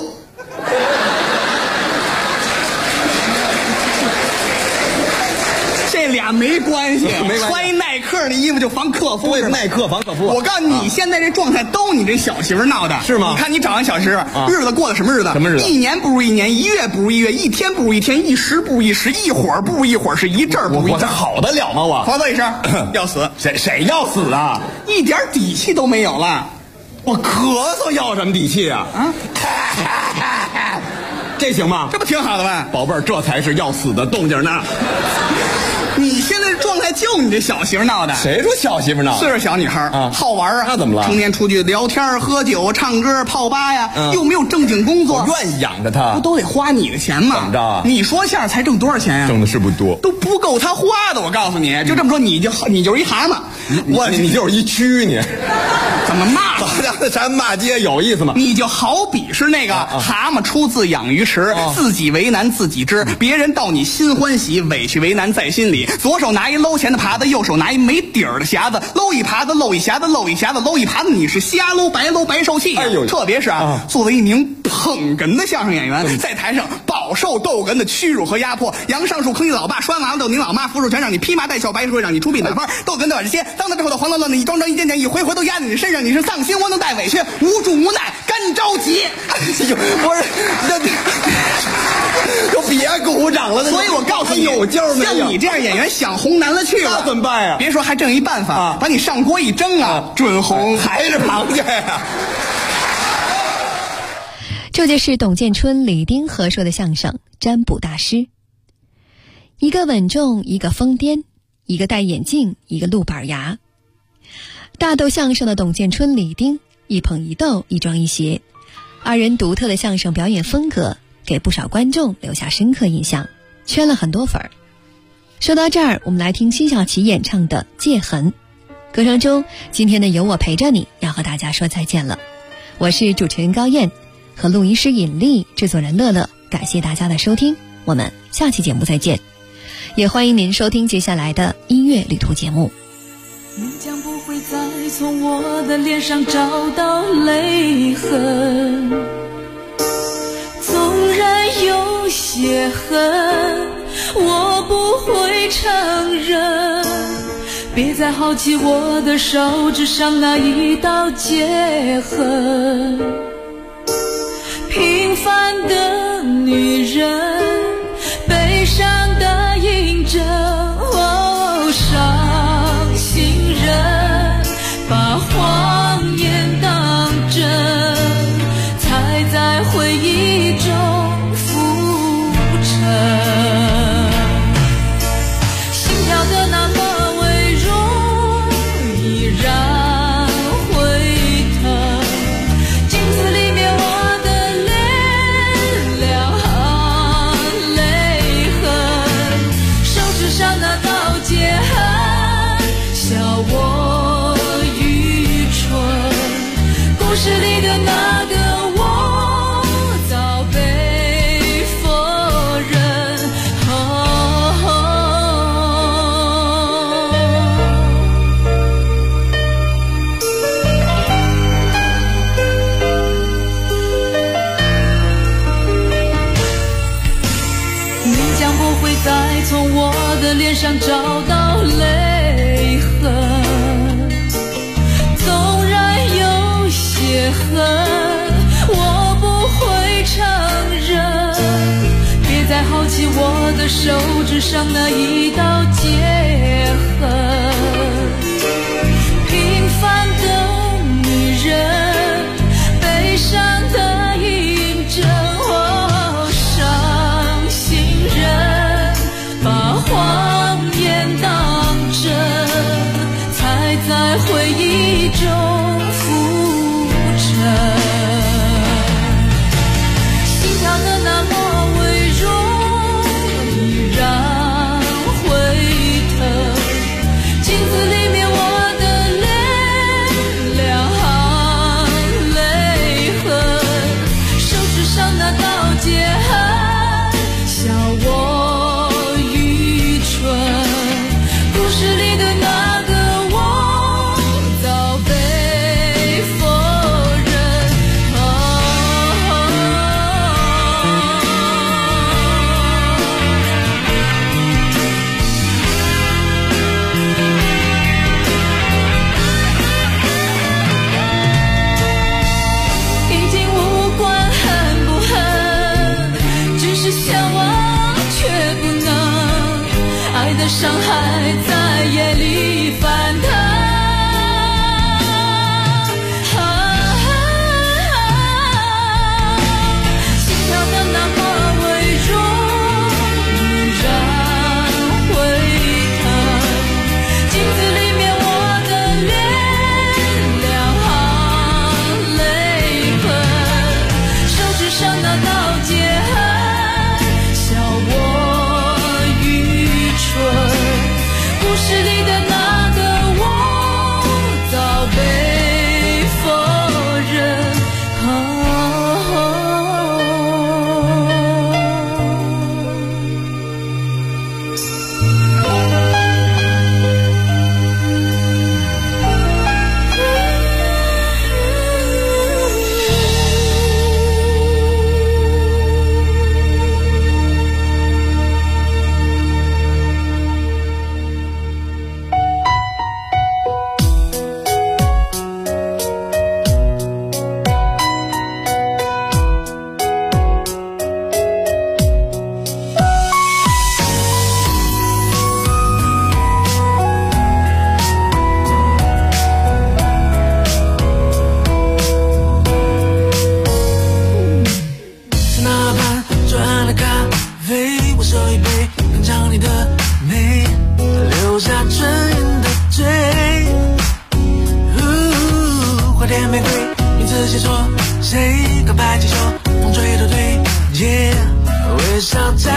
这俩没关系，穿一耐克的衣服就防克夫。 耐克防克夫。 我告诉你，现在这状态都你这小媳妇闹的， 是吗？ 你看你找完小媳妇，日子过的什么日子？ 什么日子？ 一年不如一年，一月不如一月，一天不如一天，一时不如一时，一会儿不如一会儿，是一阵儿不如一阵儿。 我这好得了吗？我黄色一声要死， 谁要死啊？ 一点底气都没有了。 我咳嗽要什么底气啊？这行吗？ 这不挺好的吗？ 宝贝儿，这才是要死的动静呢。 你现在状态就你这小媳妇闹的。 谁说小媳妇闹？ 岁数小女孩好玩啊。 那怎么了？ 成天出去聊天、喝酒、唱歌、泡吧呀，又没有正经工作。 我愿意养着她， 不都得花你的钱吗？ 怎么着？ 你说相声才挣多少钱呀？ 挣的是不多， 都不够他花的。我告诉你，就这么说，你就是一蛤蟆， 你就是一蛆，你怎么骂？ 咱骂街有意思吗？ 你就好比是那个蛤蟆出自养鱼池，自己为难自己知，别人道你心欢喜，委屈为难在心里。左手拿一搂钱的耙子，右手拿一没底儿的匣子，搂一耙子搂一匣子搂一匣子搂一耙子，你是瞎搂白受气。 哎呦， 特别是作为一名捧哏的相声演员，在台上饱受逗哏的屈辱和压迫。杨上树坑你老爸，拴完了逗你老妈，扶手全让你披麻戴孝，白社会让你出殡打幡，逗哏的把这些脏的之后的黄乱乱的，你装成一件件，一回回都压在你身上，你是丧心窝囊带委屈，无助无奈干着急。 不是，都别鼓掌了。 所以我告诉你， 有劲儿没有？ 像你这样演员想红难了去了， 那怎么办呀？ 别说，还正一办法，把你上锅一蒸准红， 还是螃蟹呀。 这就是董建春、李丁合说的相声《占卜大师》。一个稳重，一个疯癫，一个戴眼镜，一个露板牙。大逗相声的董建春、李丁一捧一逗，一庄一谐，二人独特的相声表演风格给不少观众留下深刻印象，圈了很多粉儿。说到这儿，我们来听辛晓琪演唱的《戒痕》。歌声中，今天的有我陪着你要和大家说再见了。我是主持人高燕，和录音师尹丽，制作人乐乐，感谢大家的收听，我们下期节目再见。也欢迎您收听接下来的音乐旅途节目。 你将不会再从我的脸上找到泪痕，纵然有些恨，我不会承认。别再好奇我的手指上那一道戒痕，平凡的女人，悲伤的印证。伤心人把谎言当真，才在回忆中浮沉。心跳的那么微弱，依然会疼。尽事里的那个我早被否认。你将不会再从我的脸上找到泪痕，纵然有些恨，我不会承认。别再好奇我的手指上那一道结痕，平凡的女人，悲伤的印证。伤心人把谎言当真，才在回忆中浮沉。心跳的那么微弱，依然会疼。镜子里面我的脸，两行泪痕，手指上那道结痕，笑我愚蠢。故事里的那个我早被否认。已经无关恨不恨，只是向往却不能，爱的伤害在夜里翻腾。心跳的那么微弱，依然会疼。镜子里面我的脸，两行泪痕，手指上那道结痕，笑我愚蠢。故事里的那个我早被否认。 在那盘转了咖啡，我手一杯，品尝你的美，留下唇印的嘴。花店玫瑰，名字写错，谁告白气球，风吹都对，微笑在